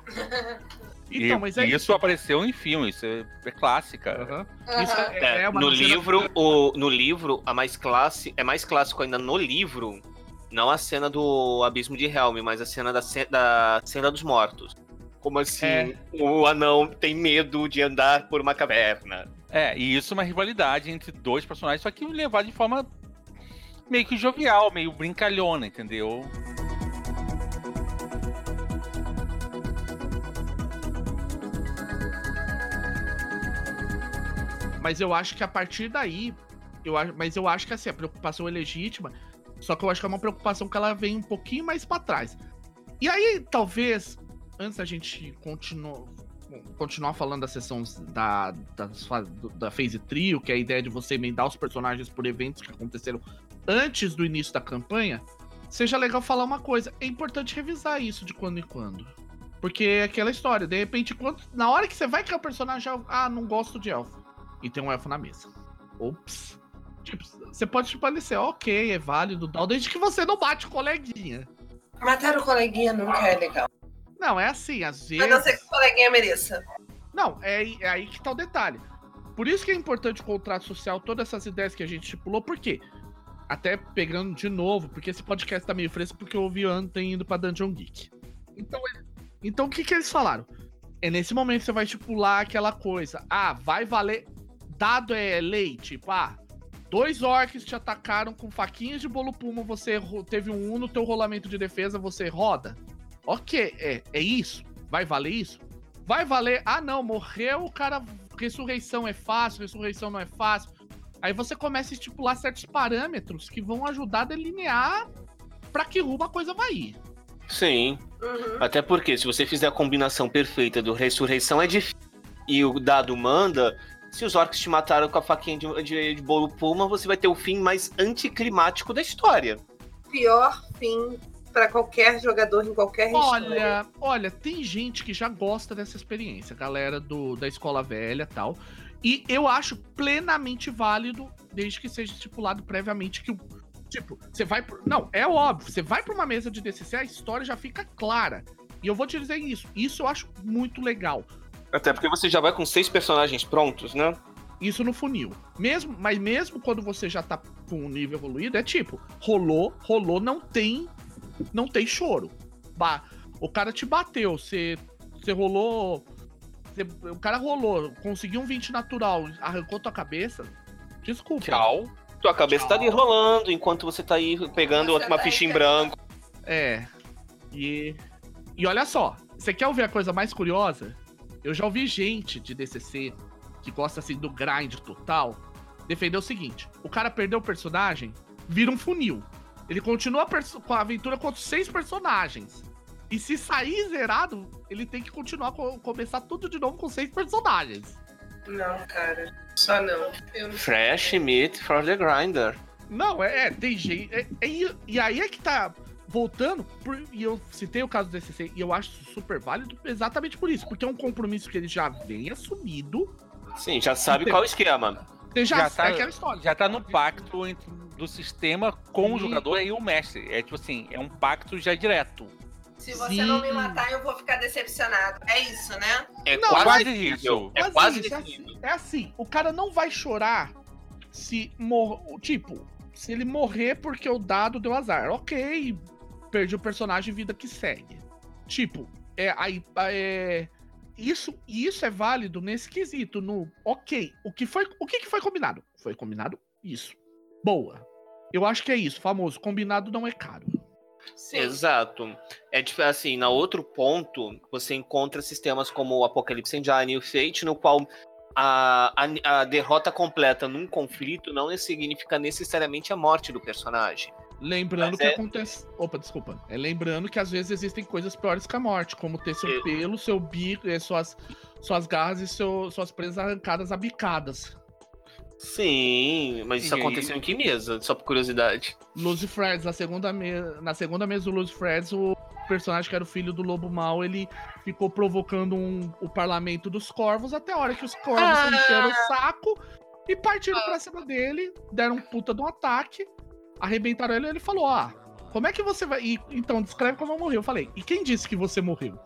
Então, mas isso apareceu em filme, isso é clássica. Isso é uma no livro, é mais clássico ainda no livro, não a cena do Abismo de Helm, mas a cena da cena dos mortos. Como assim, o anão tem medo de andar por uma caverna. E isso é uma rivalidade entre dois personagens, só que levado de forma meio que jovial, meio brincalhona, entendeu? Mas eu acho que a partir daí, eu acho que assim, a preocupação é legítima, só que eu acho que é uma preocupação que ela vem um pouquinho mais pra trás. E aí, talvez, antes da gente continuar falando da sessão da Phase Trio, que é a ideia de você emendar os personagens por eventos que aconteceram antes do início da campanha, seja legal falar uma coisa, é importante revisar isso de quando em quando. Porque é aquela história, de repente, na hora que você vai criar o personagem, não gosto de elfo. E tem um elfo na mesa. Ops. Tipo, você pode parecer, ok, é válido, desde que você não bate o coleguinha. Matar o coleguinha nunca é legal. Não, é assim, às vezes... A não ser que o coleguinha mereça. Não, é aí que tá o detalhe. Por isso que é importante o contrato social, todas essas ideias que a gente estipulou, por quê? Até pegando de novo, porque esse podcast tá meio fresco, porque eu ouvi ontem indo pra Dungeon Geek. Então o que eles falaram? É nesse momento que você vai estipular aquela coisa. Vai valer... Dado é lei, tipo, 2 orcs te atacaram com faquinhas de bolo puma, você teve um 1 no teu rolamento de defesa, você roda. Ok, é isso? Vai valer isso? Vai valer, não, morreu o cara, ressurreição é fácil, ressurreição não é fácil. Aí você começa a estipular certos parâmetros que vão ajudar a delinear pra que rumo a coisa vai ir. Sim, até porque se você fizer a combinação perfeita do ressurreição é difícil, e o dado manda... Se os orcs te mataram com a faquinha de bolo puma, você vai ter o fim mais anticlimático da história. Pior fim pra qualquer jogador em qualquer história. Olha, tem gente que já gosta dessa experiência, galera da escola velha e tal. E eu acho plenamente válido, desde que seja estipulado previamente que tipo, você vai... Não, é óbvio, você vai pra uma mesa de DCC, a história já fica clara. E eu vou te dizer isso. Isso eu acho muito legal. Até porque você já vai com 6 personagens prontos, né? Isso no funil. Mas mesmo quando você já tá com um nível evoluído, é tipo, rolou, não tem choro. O cara te bateu, você rolou... O cara rolou, conseguiu um 20 natural, arrancou tua cabeça. Desculpa. Tchau. Tua cabeça tá ali rolando enquanto você tá aí pegando uma ficha em branco. E olha só, você quer ouvir a coisa mais curiosa? Eu já ouvi gente de DCC que gosta assim do grind total defender o seguinte: o cara perdeu o personagem, vira um funil. Ele continua com a aventura com outros 6 personagens. E se sair zerado, ele tem que continuar começar tudo de novo com 6 personagens. Não, cara. Só não. Fresh meat for the grinder. Não, tem jeito. E aí é que tá voltando. E eu citei o caso do DCC e eu acho super válido exatamente por isso. Porque é um compromisso que ele já vem assumido. Sim, já sabe qual é o esquema. Já tá, aquela história. Já tá no pacto do sistema com o jogador e o mestre. É tipo assim, é um pacto já direto. Se você não me matar, eu vou ficar decepcionado. É isso, né? É quase isso. É quase isso. É assim, o cara não vai chorar se se ele morrer porque o dado deu azar. Ok, perdi o personagem, vida que segue. Tipo, isso é válido nesse quesito, ok. O que foi combinado? Foi combinado isso. Boa. Eu acho que é isso, famoso. Combinado não é caro. Sim. Exato. É tipo assim, na outro ponto, você encontra sistemas como o Apocalypse Engine e o Fate, no qual a derrota completa num conflito não significa necessariamente a morte do personagem. Lembrando que acontece... Opa, desculpa. Lembrando que às vezes existem coisas piores que a morte, como ter seu pelo, seu bico, suas garras e suas presas arrancadas a bicadas. Sim, mas isso aconteceu em que mesa? Só por curiosidade. Lucy Freds, na segunda mesa do Lucy Freds, o personagem que era o filho do Lobo Mau, ele ficou provocando o parlamento dos corvos até a hora que os corvos encheram o saco e partiram pra cima dele, deram um puta de um ataque, arrebentaram ele e ele falou, como é que você vai... Então, descreve como eu morri. Eu falei, e quem disse que você morreu?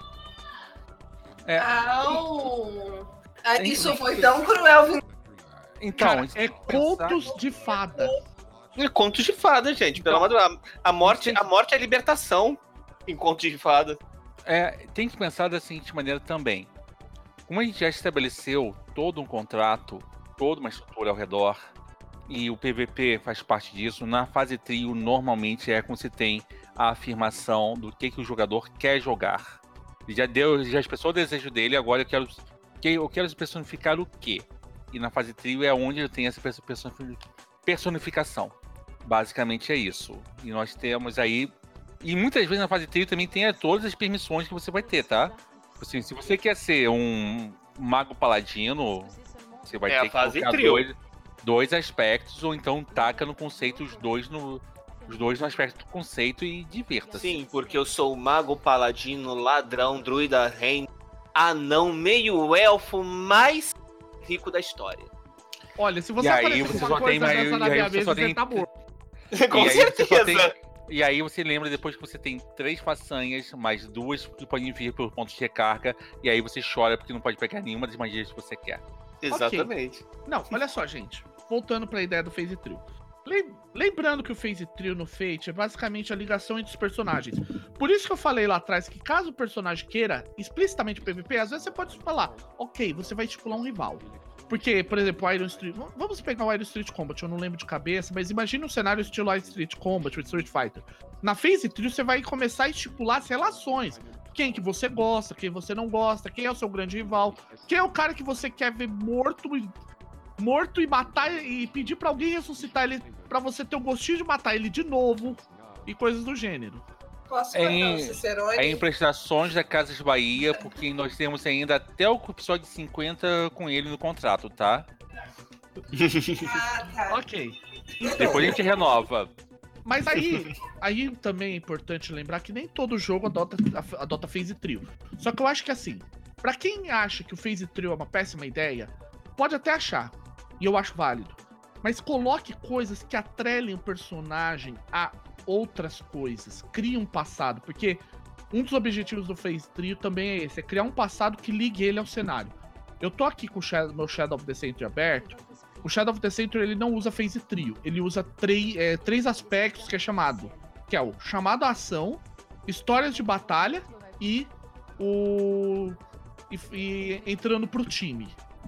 Isso foi tão cruel. Então, cara, contos de fada. É contos de fada, gente. Pelo amor de Deus. A morte é libertação em contos de fada. Tem que pensar da seguinte maneira também. Como a gente já estabeleceu todo um contrato, toda uma estrutura ao redor, e o PVP faz parte disso, na fase trio normalmente é quando você tem a afirmação do que o jogador quer jogar. Ele já expressou o desejo dele, agora eu quero personificar o quê? E na fase trio é onde eu tenho essa personificação. Basicamente é isso. E nós temos aí... E muitas vezes na fase trio também tem todas as permissões que você vai ter, tá? Assim, se você quer ser um mago paladino, você vai ter que colocar dois aspectos, ou então taca no conceito os dois no aspecto do conceito e divirta-se. Sim, porque eu sou o mago paladino, ladrão, druida, rei, anão, meio elfo, mais rico da história. Olha, se você aparecer com uma coisa dessa na minha mesa, você tá morto. Com certeza. E aí você lembra depois que você tem 3 façanhas, mais 2 que podem vir por pontos de recarga, e aí você chora porque não pode pegar nenhuma das magias que você quer. Exatamente. Okay. Não, olha só, gente. Voltando pra ideia do Phase Trio. Lembrando que o Phase Trio no Fate é basicamente a ligação entre os personagens. Por isso que eu falei lá atrás que caso o personagem queira explicitamente PVP, às vezes você pode falar, ok, você vai estipular um rival. Porque, por exemplo, o Iron Street... Vamos pegar o Iron Street Combat, eu não lembro de cabeça, mas imagine um cenário estilo Iron Street Combat ou Street Fighter. Na Phase Trio você vai começar a estipular as relações. Quem que você gosta, quem você não gosta, quem é o seu grande rival, quem é o cara que você quer ver morto e matar e pedir pra alguém ressuscitar ele pra você ter o gostinho de matar ele de novo e coisas do gênero. Posso matar o Cicerone? Em prestações da Casas Bahia, porque nós temos ainda até o episódio 50 com ele no contrato, tá? Tá. Ok. Depois a gente renova. Mas aí também é importante lembrar que nem todo jogo adota Phase Trio. Só que eu acho que assim, pra quem acha que o Phase Trio é uma péssima ideia, pode até achar, e eu acho válido, mas coloque coisas que atrelem o personagem a outras coisas, crie um passado, porque um dos objetivos do Phase Trio também é esse, é criar um passado que ligue ele ao cenário. Eu tô aqui com o meu Shadow of the Century aberto. O Shadow of the Century ele não usa Phase Trio, ele usa três aspectos que é o chamado à ação, histórias de batalha e entrando pro time.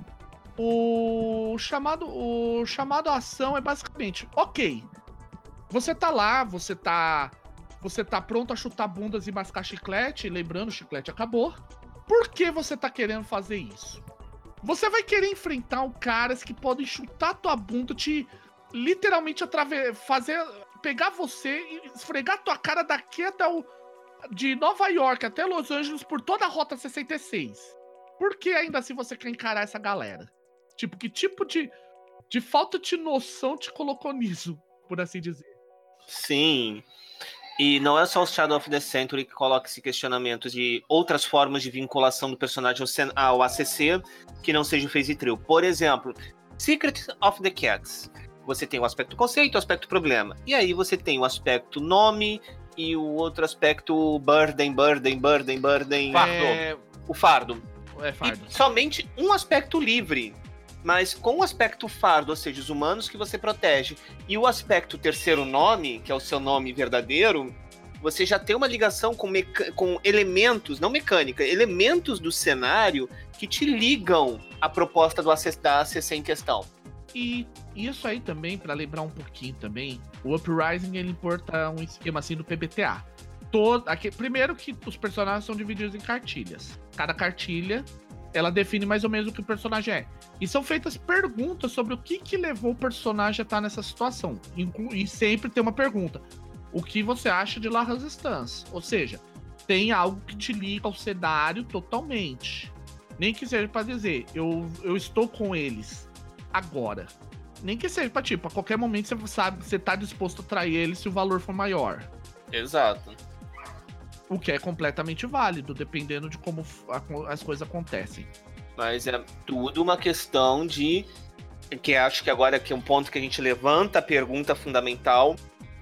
O chamado à ação é basicamente, ok, você tá lá, você tá pronto a chutar bundas e mascar chiclete, lembrando, o chiclete acabou. Por que você tá querendo fazer isso? Você vai querer enfrentar caras que podem chutar tua bunda, te literalmente pegar você e esfregar tua cara daqui até de Nova York até Los Angeles por toda a Rota 66. Por que ainda assim você quer encarar essa galera? Tipo, que tipo de falta de noção te colocou nisso, por assim dizer? Sim. E não é só o Shadow of the Century que coloca esse questionamento de outras formas de vinculação do personagem ao ACC que não seja o Phase Trio. Por exemplo, Secret of the Cats. Você tem o aspecto conceito, o aspecto problema. E aí você tem o aspecto nome e o outro aspecto burden. Fardo. O fardo. É fardo. E somente um aspecto livre. Mas com o aspecto fardo, ou seja, os humanos que você protege, e o aspecto terceiro nome, que é o seu nome verdadeiro, você já tem uma ligação com elementos, não mecânica, elementos do cenário que te ligam à proposta da ACC em questão. E isso aí também, pra lembrar um pouquinho também, o Uprising ele importa um esquema assim do PBTA. Primeiro que os personagens são divididos em cartilhas. Cada cartilha, ela define mais ou menos o que o personagem é. E são feitas perguntas sobre o que levou o personagem a estar nessa situação. E sempre tem uma pergunta. O que você acha de La Resistance? Ou seja, tem algo que te liga ao cenário totalmente. Nem que seja pra dizer, eu estou com eles agora. Nem que seja pra, tipo, a qualquer momento você sabe, você tá disposto a trair eles se o valor for maior. Exato. O que é completamente válido, dependendo de como as coisas acontecem. Mas é tudo uma questão de... que acho que agora que é um ponto que a gente levanta a pergunta fundamental,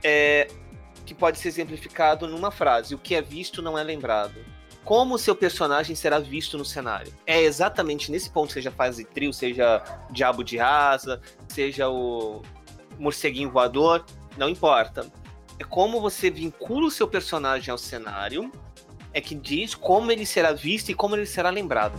que pode ser exemplificado numa frase: o que é visto não é lembrado. Como o seu personagem será visto no cenário? É exatamente nesse ponto, seja Phase Trio, seja Diabo de Asa, seja o Morceguinho Voador, não importa. É como você vincula o seu personagem ao cenário, é que diz como ele será visto e como ele será lembrado.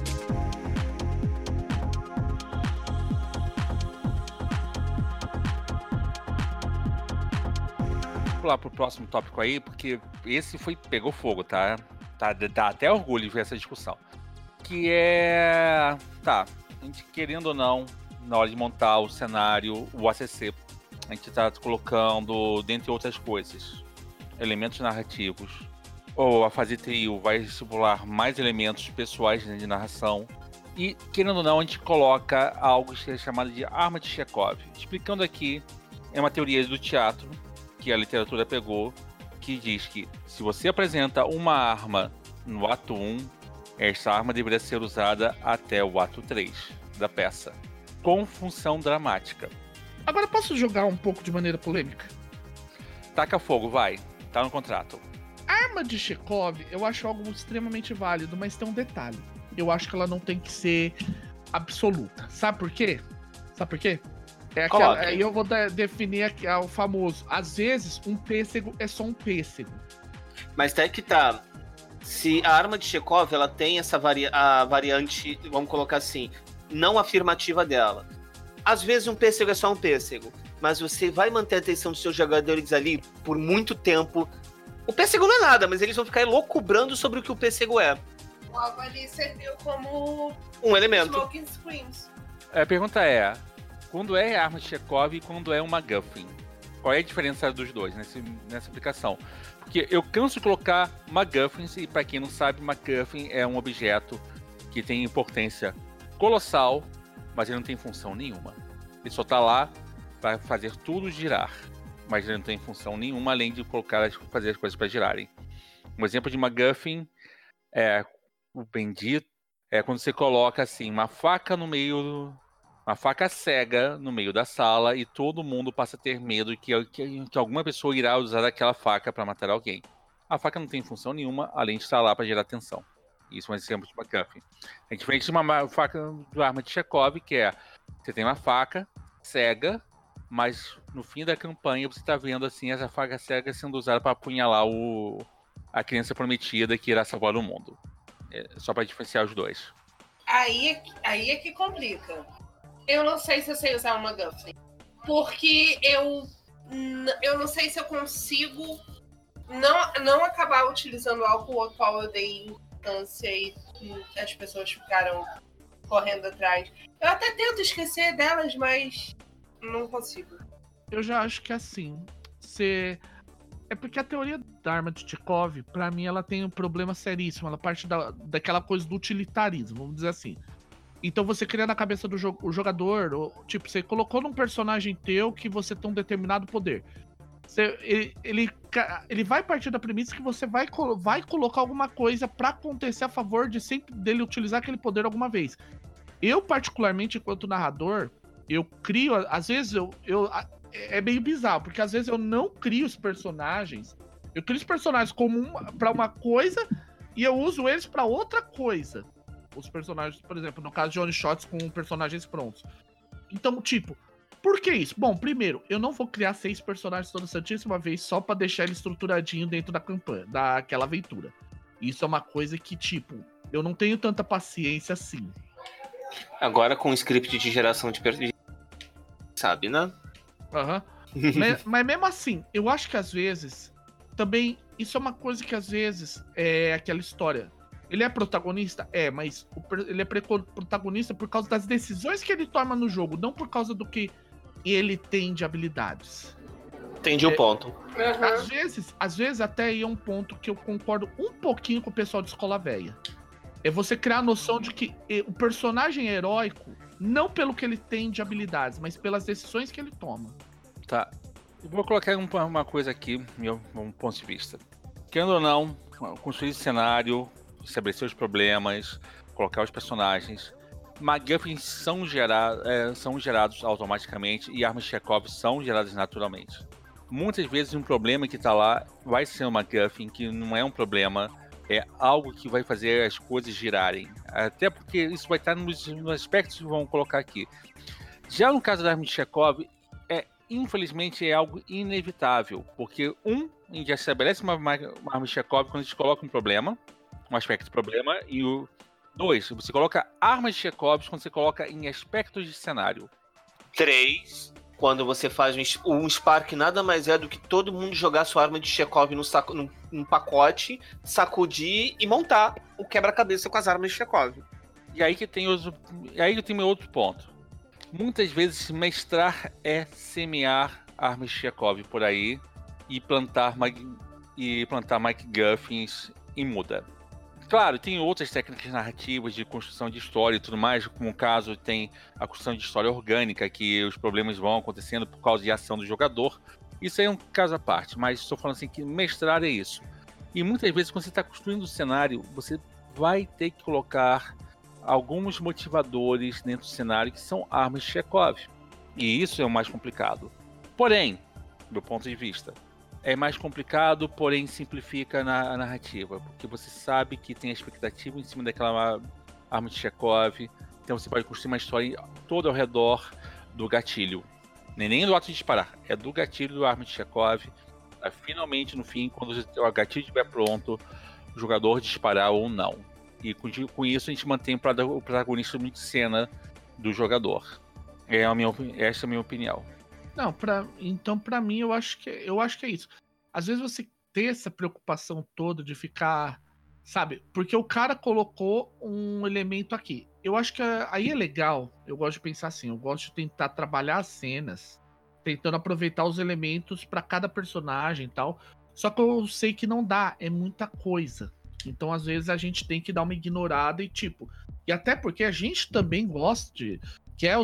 Vou pular pro próximo tópico aí, porque esse pegou fogo, tá? Dá até orgulho de ver essa discussão. Que é... Tá, a gente querendo ou não, na hora de montar o cenário, o ACC, a gente tá colocando, dentre outras coisas, elementos narrativos. Ou a fase trio vai estipular mais elementos pessoais de narração. E, querendo ou não, a gente coloca algo que é chamado de arma de Chekhov. Explicando aqui, é uma teoria do teatro, que a literatura pegou, que diz que se você apresenta uma arma no ato 1, essa arma deveria ser usada até o ato 3 da peça, com função dramática. Agora posso jogar um pouco de maneira polêmica? Taca fogo, vai. Tá no contrato. A arma de Chekhov, eu acho algo extremamente válido, mas tem um detalhe. Eu acho que ela não tem que ser absoluta. Sabe por quê? Aí eu vou definir aqui, o famoso. Às vezes, um pêssego é só um pêssego. Mas tá que tá. Se a arma de Chekhov, ela tem essa a variante, vamos colocar assim, não afirmativa dela. Às vezes um pêssego é só um pêssego, mas você vai manter a atenção dos seus jogadores ali por muito tempo. O pêssego não é nada, mas eles vão ficar loucubrando sobre o que o pêssego é. Logo ali serviu como um elemento. Smoking Screens. A pergunta é, quando é arma de Chekhov e quando é uma MacGuffin? Qual é a diferença dos dois nessa aplicação? Porque eu canso de colocar MacGuffins, e para quem não sabe, MacGuffin é um objeto que tem importância colossal, mas ele não tem função nenhuma. Ele só tá lá para fazer tudo girar, mas ele não tem função nenhuma além de fazer as coisas para girarem. Um exemplo de MacGuffin é o bendito, é quando você coloca assim uma faca no meio Uma faca cega no meio da sala e todo mundo passa a ter medo que alguma pessoa irá usar aquela faca para matar alguém. A faca não tem função nenhuma, além de estar lá para gerar tensão. Isso é um exemplo de MacGuffin. É diferente de uma faca do arma de Chekhov, que é... Você tem uma faca cega, mas no fim da campanha você está vendo assim essa faca cega sendo usada para apunhalar a criança prometida que irá salvar o mundo. Só para diferenciar os dois. Aí é que complica. Eu não sei se eu sei usar uma MacGuffin. Porque eu não sei se eu consigo não acabar utilizando algo ao qual eu dei importância e as pessoas ficaram correndo atrás. Eu até tento esquecer delas, mas não consigo. Eu já acho que assim, é porque a teoria da arma de Chekhov, pra mim, ela tem um problema seríssimo. Ela parte daquela coisa do utilitarismo, vamos dizer assim. Então você cria na cabeça do jogador, tipo, você colocou num personagem teu que você tem um determinado poder. Ele vai partir da premissa que você vai colocar alguma coisa pra acontecer a favor de sempre dele utilizar aquele poder alguma vez. Eu, particularmente, enquanto narrador, eu crio, às vezes é meio bizarro, porque às vezes eu não crio os personagens. Eu crio os personagens pra uma coisa e eu uso eles pra outra coisa. Os personagens, por exemplo, no caso de one shots com personagens prontos. Então, tipo, por que isso? Bom, primeiro, eu não vou criar 6 personagens toda santíssima vez só pra deixar ele estruturadinho dentro da campanha, daquela aventura. Isso é uma coisa que, tipo, eu não tenho tanta paciência assim. Agora com o script de geração de personagens, sabe, né? Aham. Mas mesmo assim, eu acho que às vezes, também, isso é uma coisa que às vezes é aquela história. Ele é protagonista? É, mas ele é protagonista por causa das decisões que ele toma no jogo, não por causa do que ele tem de habilidades. Entendi o ponto. Uhum. Às vezes até aí é um ponto que eu concordo um pouquinho com o pessoal de Escola Velha. É você criar a noção de que o personagem é heróico, não pelo que ele tem de habilidades, mas pelas decisões que ele toma. Tá. Eu vou colocar uma coisa aqui, meu ponto de vista. Querendo ou não, construir esse cenário, estabelecer os problemas, colocar os personagens. MacGuffins são gerados automaticamente e armas de Chekhov são geradas naturalmente. Muitas vezes um problema que está lá vai ser um MacGuffin que não é um problema, é algo que vai fazer as coisas girarem. Até porque isso vai estar nos aspectos que vão colocar aqui. Já no caso da arma de Chekhov, infelizmente é algo inevitável, porque a gente já estabelece uma arma de Chekhov quando a gente coloca um problema, um aspecto de problema, e o 2, você coloca armas de Chekhov quando você coloca em aspectos de cenário. 3, quando você faz um Spark, nada mais é do que todo mundo jogar sua arma de Chekhov num pacote, sacudir e montar o quebra-cabeça com as armas de Chekhov. E aí que tem meu outro ponto. Muitas vezes mestrar é semear armas de Chekhov por aí e plantar MacGuffins e muda. Claro, tem outras técnicas narrativas de construção de história e tudo mais, como o caso tem a construção de história orgânica, que os problemas vão acontecendo por causa de ação do jogador. Isso aí é um caso à parte, mas estou falando assim que mestrar é isso. E muitas vezes quando você está construindo o cenário, você vai ter que colocar alguns motivadores dentro do cenário que são armas de Chekhov. E isso é o mais complicado. Porém, do meu ponto de vista, é mais complicado, porém simplifica a narrativa, porque você sabe que tem a expectativa em cima daquela arma de Chekhov, então você pode construir uma história toda ao redor do gatilho. Nem do ato de disparar, é do gatilho da arma de Chekhov. Finalmente, no fim, quando o gatilho estiver pronto, o jogador disparar ou não. E com isso a gente mantém o protagonista muito cena do jogador. Essa é a minha opinião. Não, então pra mim eu acho que é isso. Às vezes você ter essa preocupação toda de ficar, sabe? Porque o cara colocou um elemento aqui. Eu acho que aí é legal. Eu gosto de pensar assim, eu gosto de tentar trabalhar as cenas, tentando aproveitar os elementos pra cada personagem e tal. Só que eu sei que não dá, é muita coisa. Então às vezes a gente tem que dar uma ignorada e até porque a gente também gosta de quer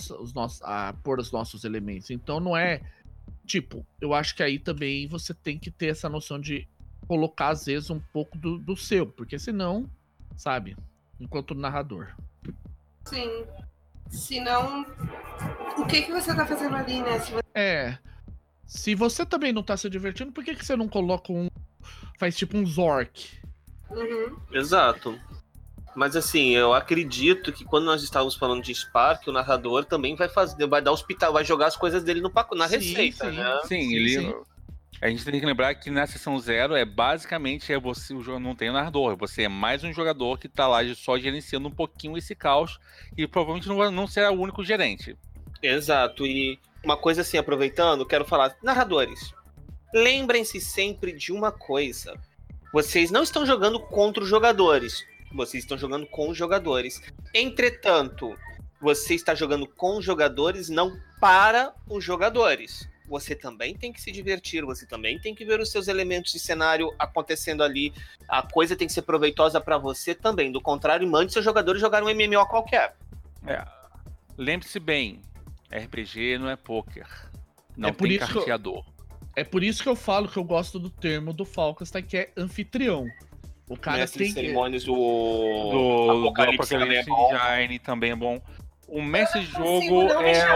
pôr os nossos elementos. Então não é eu acho que aí também você tem que ter essa noção de colocar às vezes um pouco do seu, porque senão, sabe, enquanto narrador. Sim. Senão, o que você tá fazendo ali, né? Se você também não tá se divertindo, por que você não coloca faz tipo um Zork? Uhum. Exato. Mas assim, eu acredito que quando nós estávamos falando de Spark, o narrador também vai dar hospital, vai jogar as coisas dele na receita, né? Sim. A gente tem que lembrar que na sessão 0 basicamente você, o jogo não tem narrador, você é mais um jogador que tá lá só gerenciando um pouquinho esse caos e provavelmente não será o único gerente. Exato, e uma coisa assim, aproveitando, quero falar, narradores, lembrem-se sempre de uma coisa, vocês não estão jogando contra os jogadores, vocês estão jogando com os jogadores. Entretanto, você está jogando com os jogadores, não para os jogadores. Você também tem que se divertir, você também tem que ver os seus elementos de cenário acontecendo ali. A coisa tem que ser proveitosa para você também. Do contrário, mande seus jogadores jogar um MMO qualquer. Lembre-se bem, RPG não é poker. Não por tem isso carteador. É por isso que eu falo que eu gosto do termo do Falkenstein, que é anfitrião. O cara Mestre tem de cerimônias do Apocalipse Engine também é bom. O mestre de jogo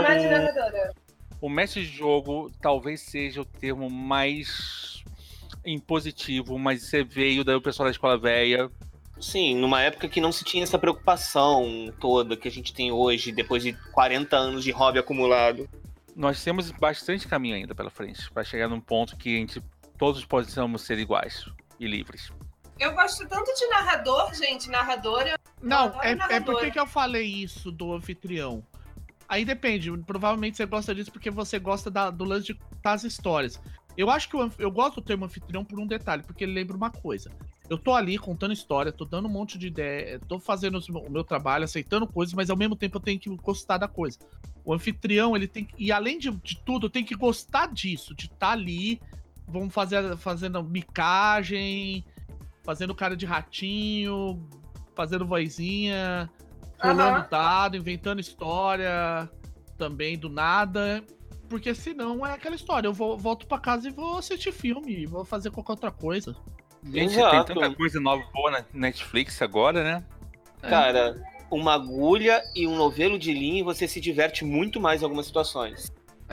O mestre de jogo talvez seja o termo mais impositivo, mas você veio daí o pessoal da escola velha. Sim, numa época que não se tinha essa preocupação toda que a gente tem hoje, depois de 40 anos de hobby acumulado. Nós temos bastante caminho ainda pela frente, para chegar num ponto que todos possamos ser iguais e livres. Eu gosto tanto de narrador, gente. Não, por que eu falei isso do anfitrião? Aí depende, provavelmente você gosta disso porque você gosta do lance de contar as histórias. Eu acho que eu gosto do termo anfitrião por um detalhe, porque ele lembra uma coisa. Eu tô ali contando história, tô dando um monte de ideia, tô fazendo o meu trabalho, aceitando coisas, mas ao mesmo tempo eu tenho que gostar da coisa. O anfitrião, ele tem que... E além de tudo, eu tenho que gostar disso, de estar ali, vamos fazendo micagem, fazendo cara de ratinho, fazendo vozinha... rolando dado, inventando história também do nada. Porque senão é aquela história. Eu volto pra casa e vou assistir filme, vou fazer qualquer outra coisa. Gente, tem tanta coisa nova boa na Netflix agora, né? Cara, uma agulha e um novelo de linha e você se diverte muito mais em algumas situações.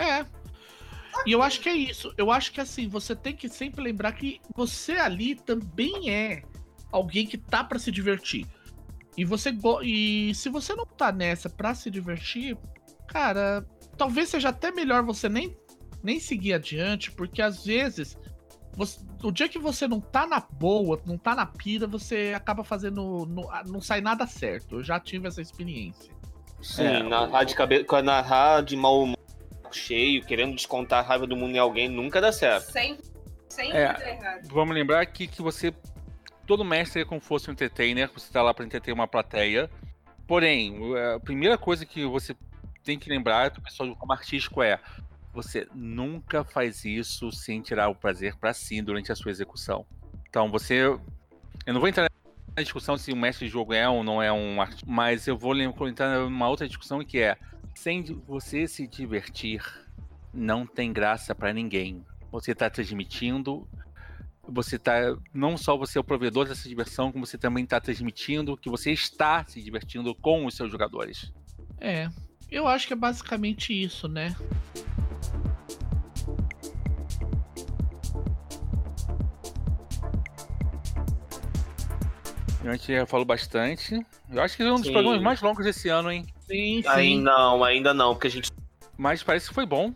E eu acho que é isso. Eu acho que assim, você tem que sempre lembrar que você ali também é alguém que tá pra se divertir. E se você não tá nessa pra se divertir, cara, talvez seja até melhor você nem seguir adiante, porque às vezes, o dia que você não tá na boa, não tá na pira, você acaba fazendo... Não sai nada certo. Eu já tive essa experiência. Sim, narrar de mau humor, cheio, querendo descontar a raiva do mundo em alguém, nunca dá certo. Sempre dá errado. Vamos lembrar aqui que você... Todo mestre é como se fosse um entertainer, você tá lá para entreter uma plateia. Porém, a primeira coisa que você tem que lembrar do pessoal como artístico você nunca faz isso sem tirar o prazer para si durante a sua execução. Então eu não vou entrar na discussão se o mestre de jogo é ou não é um artista, mas eu vou entrar numa outra discussão que sem você se divertir, não tem graça para ninguém. Você tá transmitindo... não só você é o provedor dessa diversão, como você também está transmitindo que você está se divertindo com os seus jogadores. Eu acho que é basicamente isso, né? A gente já falou bastante. Eu acho que é um dos programas mais longos desse ano, hein? Sim. Ainda não, porque a gente... Mas parece que foi bom.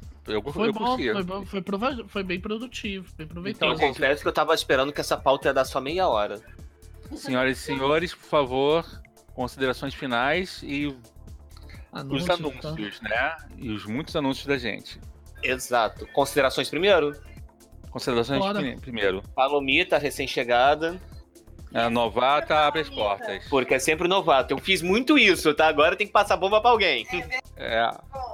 Foi bem produtivo, bem proveitoso. Então, eu confesso que eu tava esperando que essa pauta ia dar só meia hora. Senhoras e senhores, por favor, considerações finais e os anúncios, né? E os muitos anúncios da gente. Exato. Considerações primeiro? Considerações primeiro. Palomita, recém-chegada. A novata abre as portas. Porque é sempre novato. Eu fiz muito isso, tá? Agora tem que passar bomba pra alguém. Bom,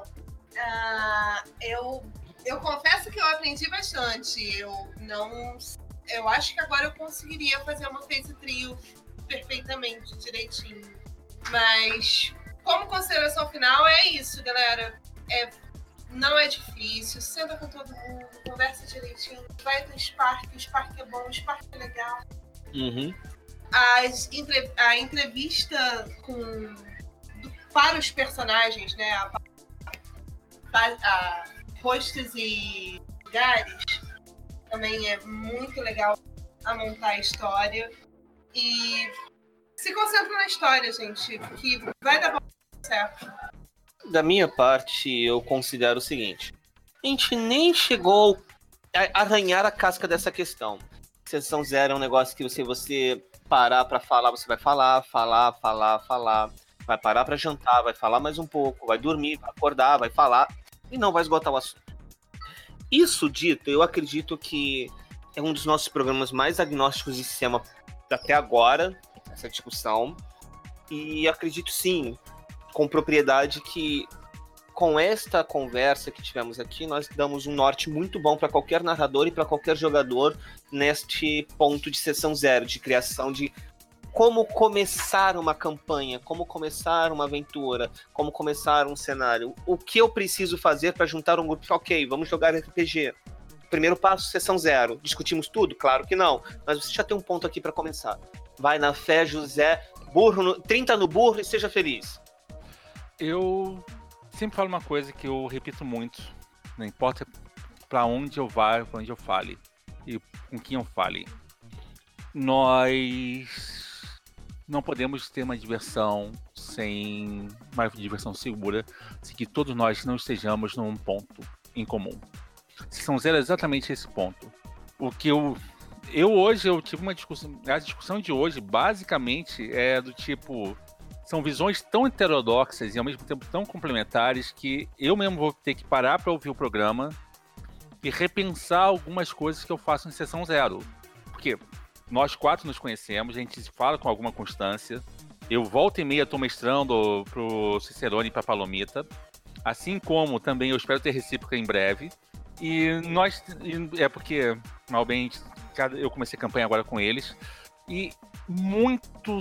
eu confesso que eu aprendi bastante. Eu acho que agora eu conseguiria fazer uma phase trio perfeitamente, direitinho. Mas, como consideração final, é isso, galera. Não é difícil, senta com todo mundo, conversa direitinho, vai pro Spark, o Spark é bom, o Spark é legal. Uhum. A entrevista para os personagens, né? A rostos e lugares também é muito legal a montar a história. E se concentra na história, gente, que vai dar certo. Da minha parte, eu considero o seguinte: a gente nem chegou a arranhar a casca dessa questão. Sessão zero é um negócio que você parar pra falar, você vai falar. Vai parar pra jantar, vai falar mais um pouco, vai dormir, vai acordar, vai falar e não vai esgotar o assunto. Isso dito, eu acredito que é um dos nossos programas mais agnósticos de sistema até agora, essa discussão. E acredito sim, com propriedade, que com esta conversa que tivemos aqui, nós damos um norte muito bom para qualquer narrador e para qualquer jogador neste ponto de sessão zero, de criação de como começar uma campanha, como começar uma aventura, como começar um cenário. O que eu preciso fazer para juntar um grupo? Ok, vamos jogar RPG. Primeiro passo, sessão zero. Discutimos tudo? Claro que não. Mas você já tem um ponto aqui para começar. Vai na fé, José. 30 no burro e seja feliz. Eu sempre falo uma coisa que eu repito muito. Não importa para onde eu vá, para onde eu fale e com quem eu fale. Nós não podemos ter uma diversão sem uma diversão segura, se que todos nós não estejamos num ponto em comum. Sessão zero é exatamente esse ponto. O que hoje eu tive uma discussão. A discussão de hoje basicamente é do tipo. São visões tão heterodoxas e ao mesmo tempo tão complementares que eu mesmo vou ter que parar para ouvir o programa e repensar algumas coisas que eu faço em sessão zero. Porque nós quatro nos conhecemos, a gente se fala com alguma constância. Eu volta e meia estou mestrando pro Cicerone e pra Palomita. Assim como também eu espero ter recíproca em breve. E nós... É porque, mal bem, eu comecei a campanha agora com eles. E muito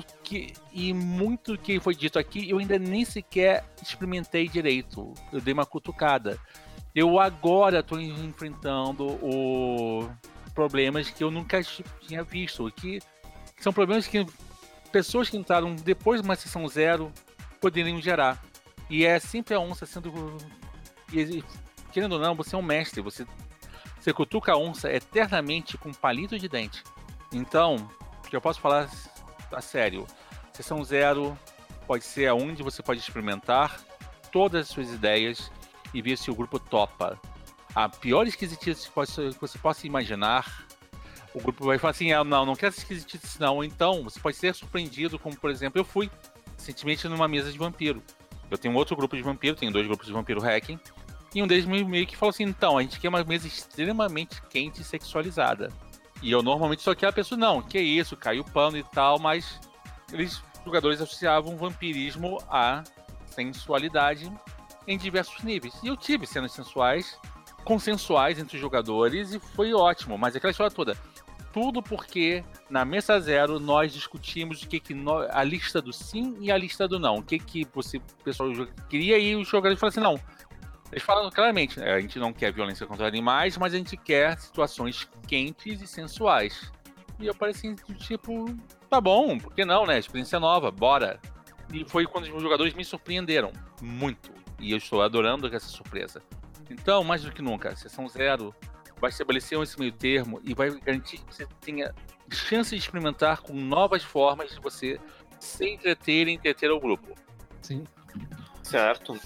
que foi dito aqui, eu ainda nem sequer experimentei direito. Eu dei uma cutucada. Eu agora estou enfrentando problemas que eu nunca tinha visto, que são problemas que pessoas que entraram depois de uma sessão zero poderiam gerar. E é sempre a onça sendo... Querendo ou não, você é um mestre, você cutuca a onça eternamente com um palito de dente. Então, eu posso falar a sério, sessão zero pode ser onde você pode experimentar todas as suas ideias e ver se o grupo topa. A pior esquisitice que você possa imaginar, o grupo vai falar assim, não quero essa esquisitice não. Então, você pode ser surpreendido, como por exemplo, eu fui recentemente numa mesa de vampiro. Eu tenho outro grupo de vampiro, tenho 2 grupos de vampiro hacking, e um deles meio que falou assim, então, a gente quer uma mesa extremamente quente e sexualizada. E eu normalmente sou aquela pessoa, não, que isso, caiu o pano e tal, mas os jogadores associavam vampirismo à sensualidade em diversos níveis. E eu tive cenas sensuais, consensuais entre os jogadores e foi ótimo, mas aquela história toda. Tudo porque na mesa zero nós discutimos a lista do sim e a lista do não. O que o pessoal queria e os jogadores falaram assim, não. Eles falam claramente, a gente não quer violência contra animais, mas a gente quer situações quentes e sensuais. E eu pareci tipo, tá bom, por que não, né? Experiência nova, bora. E foi quando os jogadores me surpreenderam muito. E eu estou adorando essa surpresa. Então, mais do que nunca, sessão zero vai estabelecer esse meio termo e vai garantir que você tenha chance de experimentar com novas formas de você se entreter e entreter o grupo. Sim. Certo.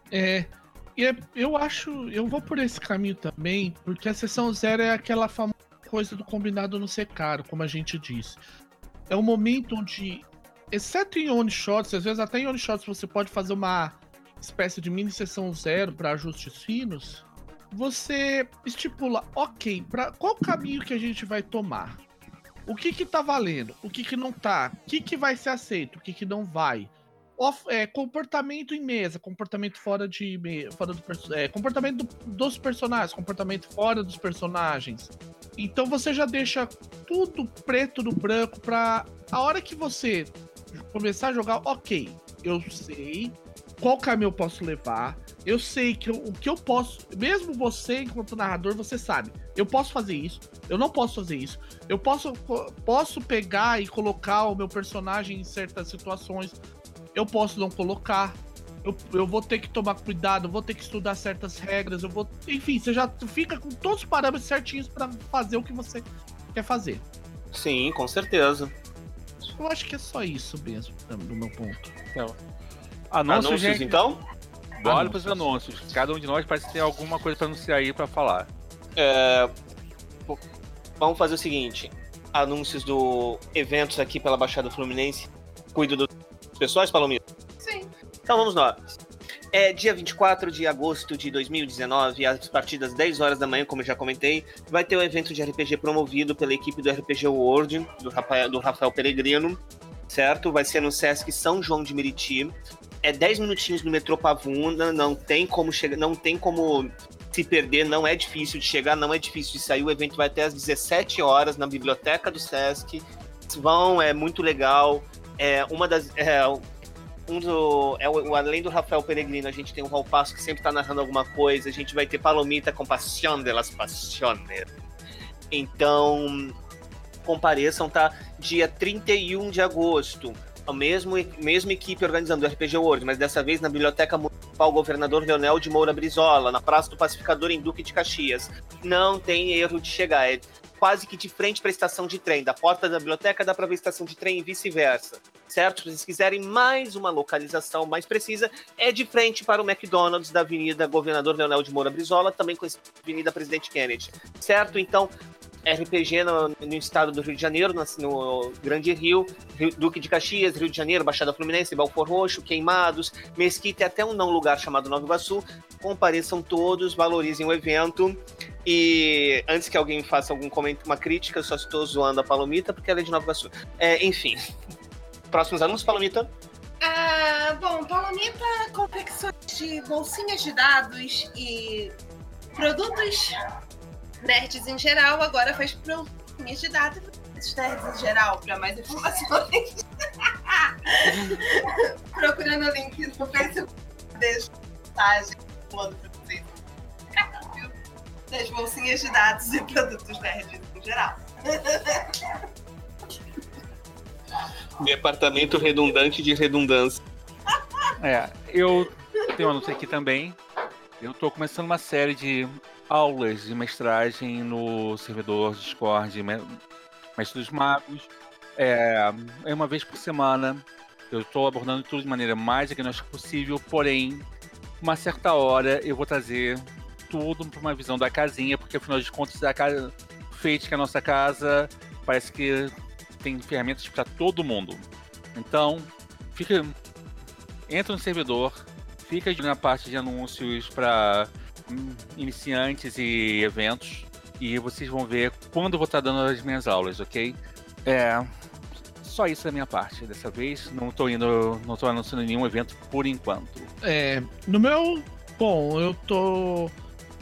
Eu vou por esse caminho também, porque a sessão zero é aquela famosa coisa do combinado não ser caro, como a gente disse. É um momento onde, exceto em one-shots, às vezes até em one-shots você pode fazer uma espécie de mini sessão zero para ajustes finos, você estipula, ok, para qual caminho que a gente vai tomar? O que tá valendo? O que não tá? O que vai ser aceito? O que não vai? Comportamento em mesa, comportamento fora comportamento dos personagens, comportamento fora dos personagens. Então você já deixa tudo preto no branco pra a hora que você começar a jogar, ok, eu sei qual caminho eu posso levar, eu sei que o que eu posso, mesmo você enquanto narrador, você sabe, eu posso fazer isso, eu não posso fazer isso, eu posso pegar e colocar o meu personagem em certas situações, eu posso não colocar. eu vou ter que tomar cuidado, eu vou ter que estudar certas regras, enfim, você já fica com todos os parâmetros certinhos pra fazer o que você quer fazer. Sim, com certeza. Eu acho que é só isso mesmo, do meu ponto. Então, anúncios, gente. Então? Bora pros anúncios. Cada um de nós parece ter alguma coisa pra anunciar aí pra falar. Vamos fazer o seguinte. Anúncios do eventos aqui pela Baixada Fluminense. Cuido dos pessoais, Palomita? Sim. Então vamos lá. Dia 24 de agosto de 2019, a partir das 10 horas da manhã, como eu já comentei, vai ter o evento de RPG promovido pela equipe do RPG World, do Rafael Peregrino, certo? Vai ser no Sesc São João de Meriti. 10 minutinhos no metrô Pavuna, não tem como se perder, não é difícil de chegar, não é difícil de sair. O evento vai até às 17 horas na biblioteca do Sesc. É muito legal. Além do Rafael Peregrino, a gente tem o Raul Passo, que sempre tá narrando alguma coisa. A gente vai ter Palomita com Passión de las Pasiones. Então, compareçam, tá? Dia 31 de agosto. A mesma equipe organizando o RPG World, mas dessa vez na Biblioteca Municipal Governador Leonel de Moura Brizola, na Praça do Pacificador, em Duque de Caxias. Não tem erro de chegar, é quase que de frente para a estação de trem. Da porta da biblioteca dá para ver a estação de trem e vice-versa, certo? Se vocês quiserem mais uma localização mais precisa, é de frente para o McDonald's da Avenida Governador Leonel de Moura Brizola, também com a Avenida Presidente Kennedy, certo? Então, RPG no estado do Rio de Janeiro, no Grande Rio, Duque de Caxias, Rio de Janeiro, Baixada Fluminense, Belfort Roxo, Queimados, Mesquita e até um não lugar chamado Nova Iguaçu. Compareçam todos, valorizem o evento. E antes que alguém faça algum comentário, uma crítica, eu só estou zoando a Palomita porque ela é de Nova Iguaçu. Enfim. Próximos anúncios, Palomita? Bom, Palomita, confecções de bolsinhas de dados e produtos nerds em geral, agora faz bolsinhas de dados e nerds em geral. Para mais informações, procurando o link no Facebook, deixa mensagem, mando para vocês. Das bolsinhas de dados e produtos nerds em geral. Departamento redundante de redundância. Eu tenho um anúncio aqui também. Eu tô começando uma série de aulas de mestragem no servidor Discord Mestre dos Magos. É uma vez por semana. Eu estou abordando tudo de maneira mais agnóstica possível, porém, uma certa hora eu vou trazer tudo para uma visão da casinha, porque afinal de contas a casa feita que a nossa casa parece que tem ferramentas para todo mundo. Então, entra no servidor, fica na parte de anúncios para iniciantes e eventos, e vocês vão ver quando eu vou estar dando as minhas aulas, ok? Só isso da minha parte dessa vez. Não tô anunciando nenhum evento por enquanto. No meu... Bom, eu tô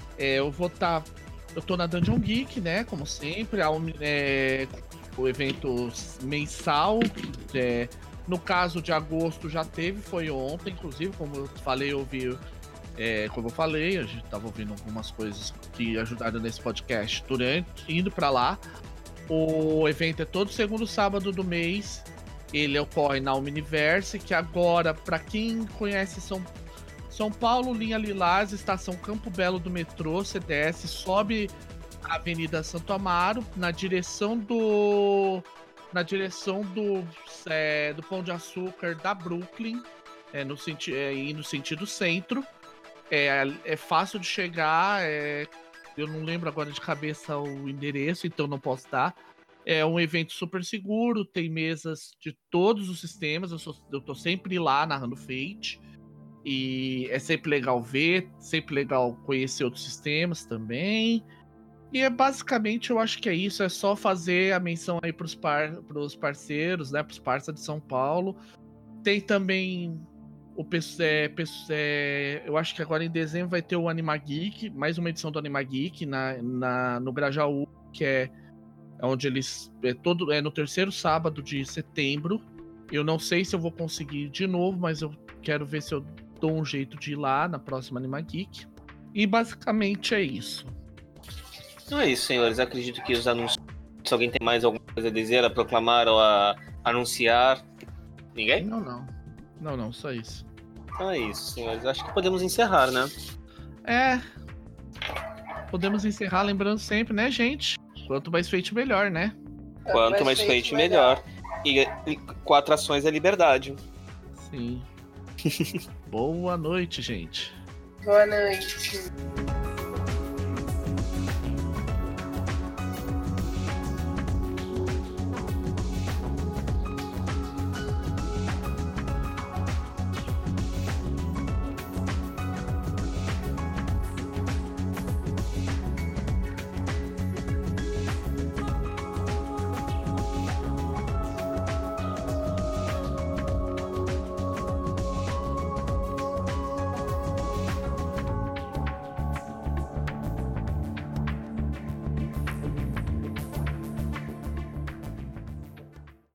na Dungeon Geek, né? Como sempre. O evento mensal. No caso de agosto já teve, foi ontem, inclusive, como eu falei, a gente tava ouvindo algumas coisas que ajudaram nesse podcast indo pra lá. O evento é todo segundo sábado do mês. Ele ocorre na Omniverse, que agora, para quem conhece São Paulo, linha Lilás, estação Campo Belo do metrô, você desce, sobe a Avenida Santo Amaro, na direção do Pão de Açúcar da Brooklyn, no sentido centro. É fácil de chegar, eu não lembro agora de cabeça o endereço, então não posso dar. É um evento super seguro, tem mesas de todos os sistemas, eu tô sempre lá narrando Fate. E é sempre legal ver, sempre legal conhecer outros sistemas também. E basicamente, eu acho que é isso. É só fazer a menção aí pros parceiros, né? Pros parceiros de São Paulo. Tem também eu acho que agora em dezembro vai ter o Anima Geek, mais uma edição do Anima Geek no Grajaú, que é onde eles... no terceiro sábado de setembro. Eu não sei se eu vou conseguir de novo, mas eu quero ver se eu dou um jeito de ir lá na próxima Anima Geek. E basicamente é isso. Não é isso, senhores. Acredito que os anúncios... Se alguém tem mais alguma coisa a dizer, a proclamar ou a anunciar... Ninguém? Não, só isso. Então é isso, senhores. Acho que podemos encerrar, né? Podemos encerrar lembrando sempre, né, gente? Quanto mais Fate, melhor, né? Quanto mais Fate, melhor. E 4 ações é liberdade. Sim. Boa noite, gente. Boa noite.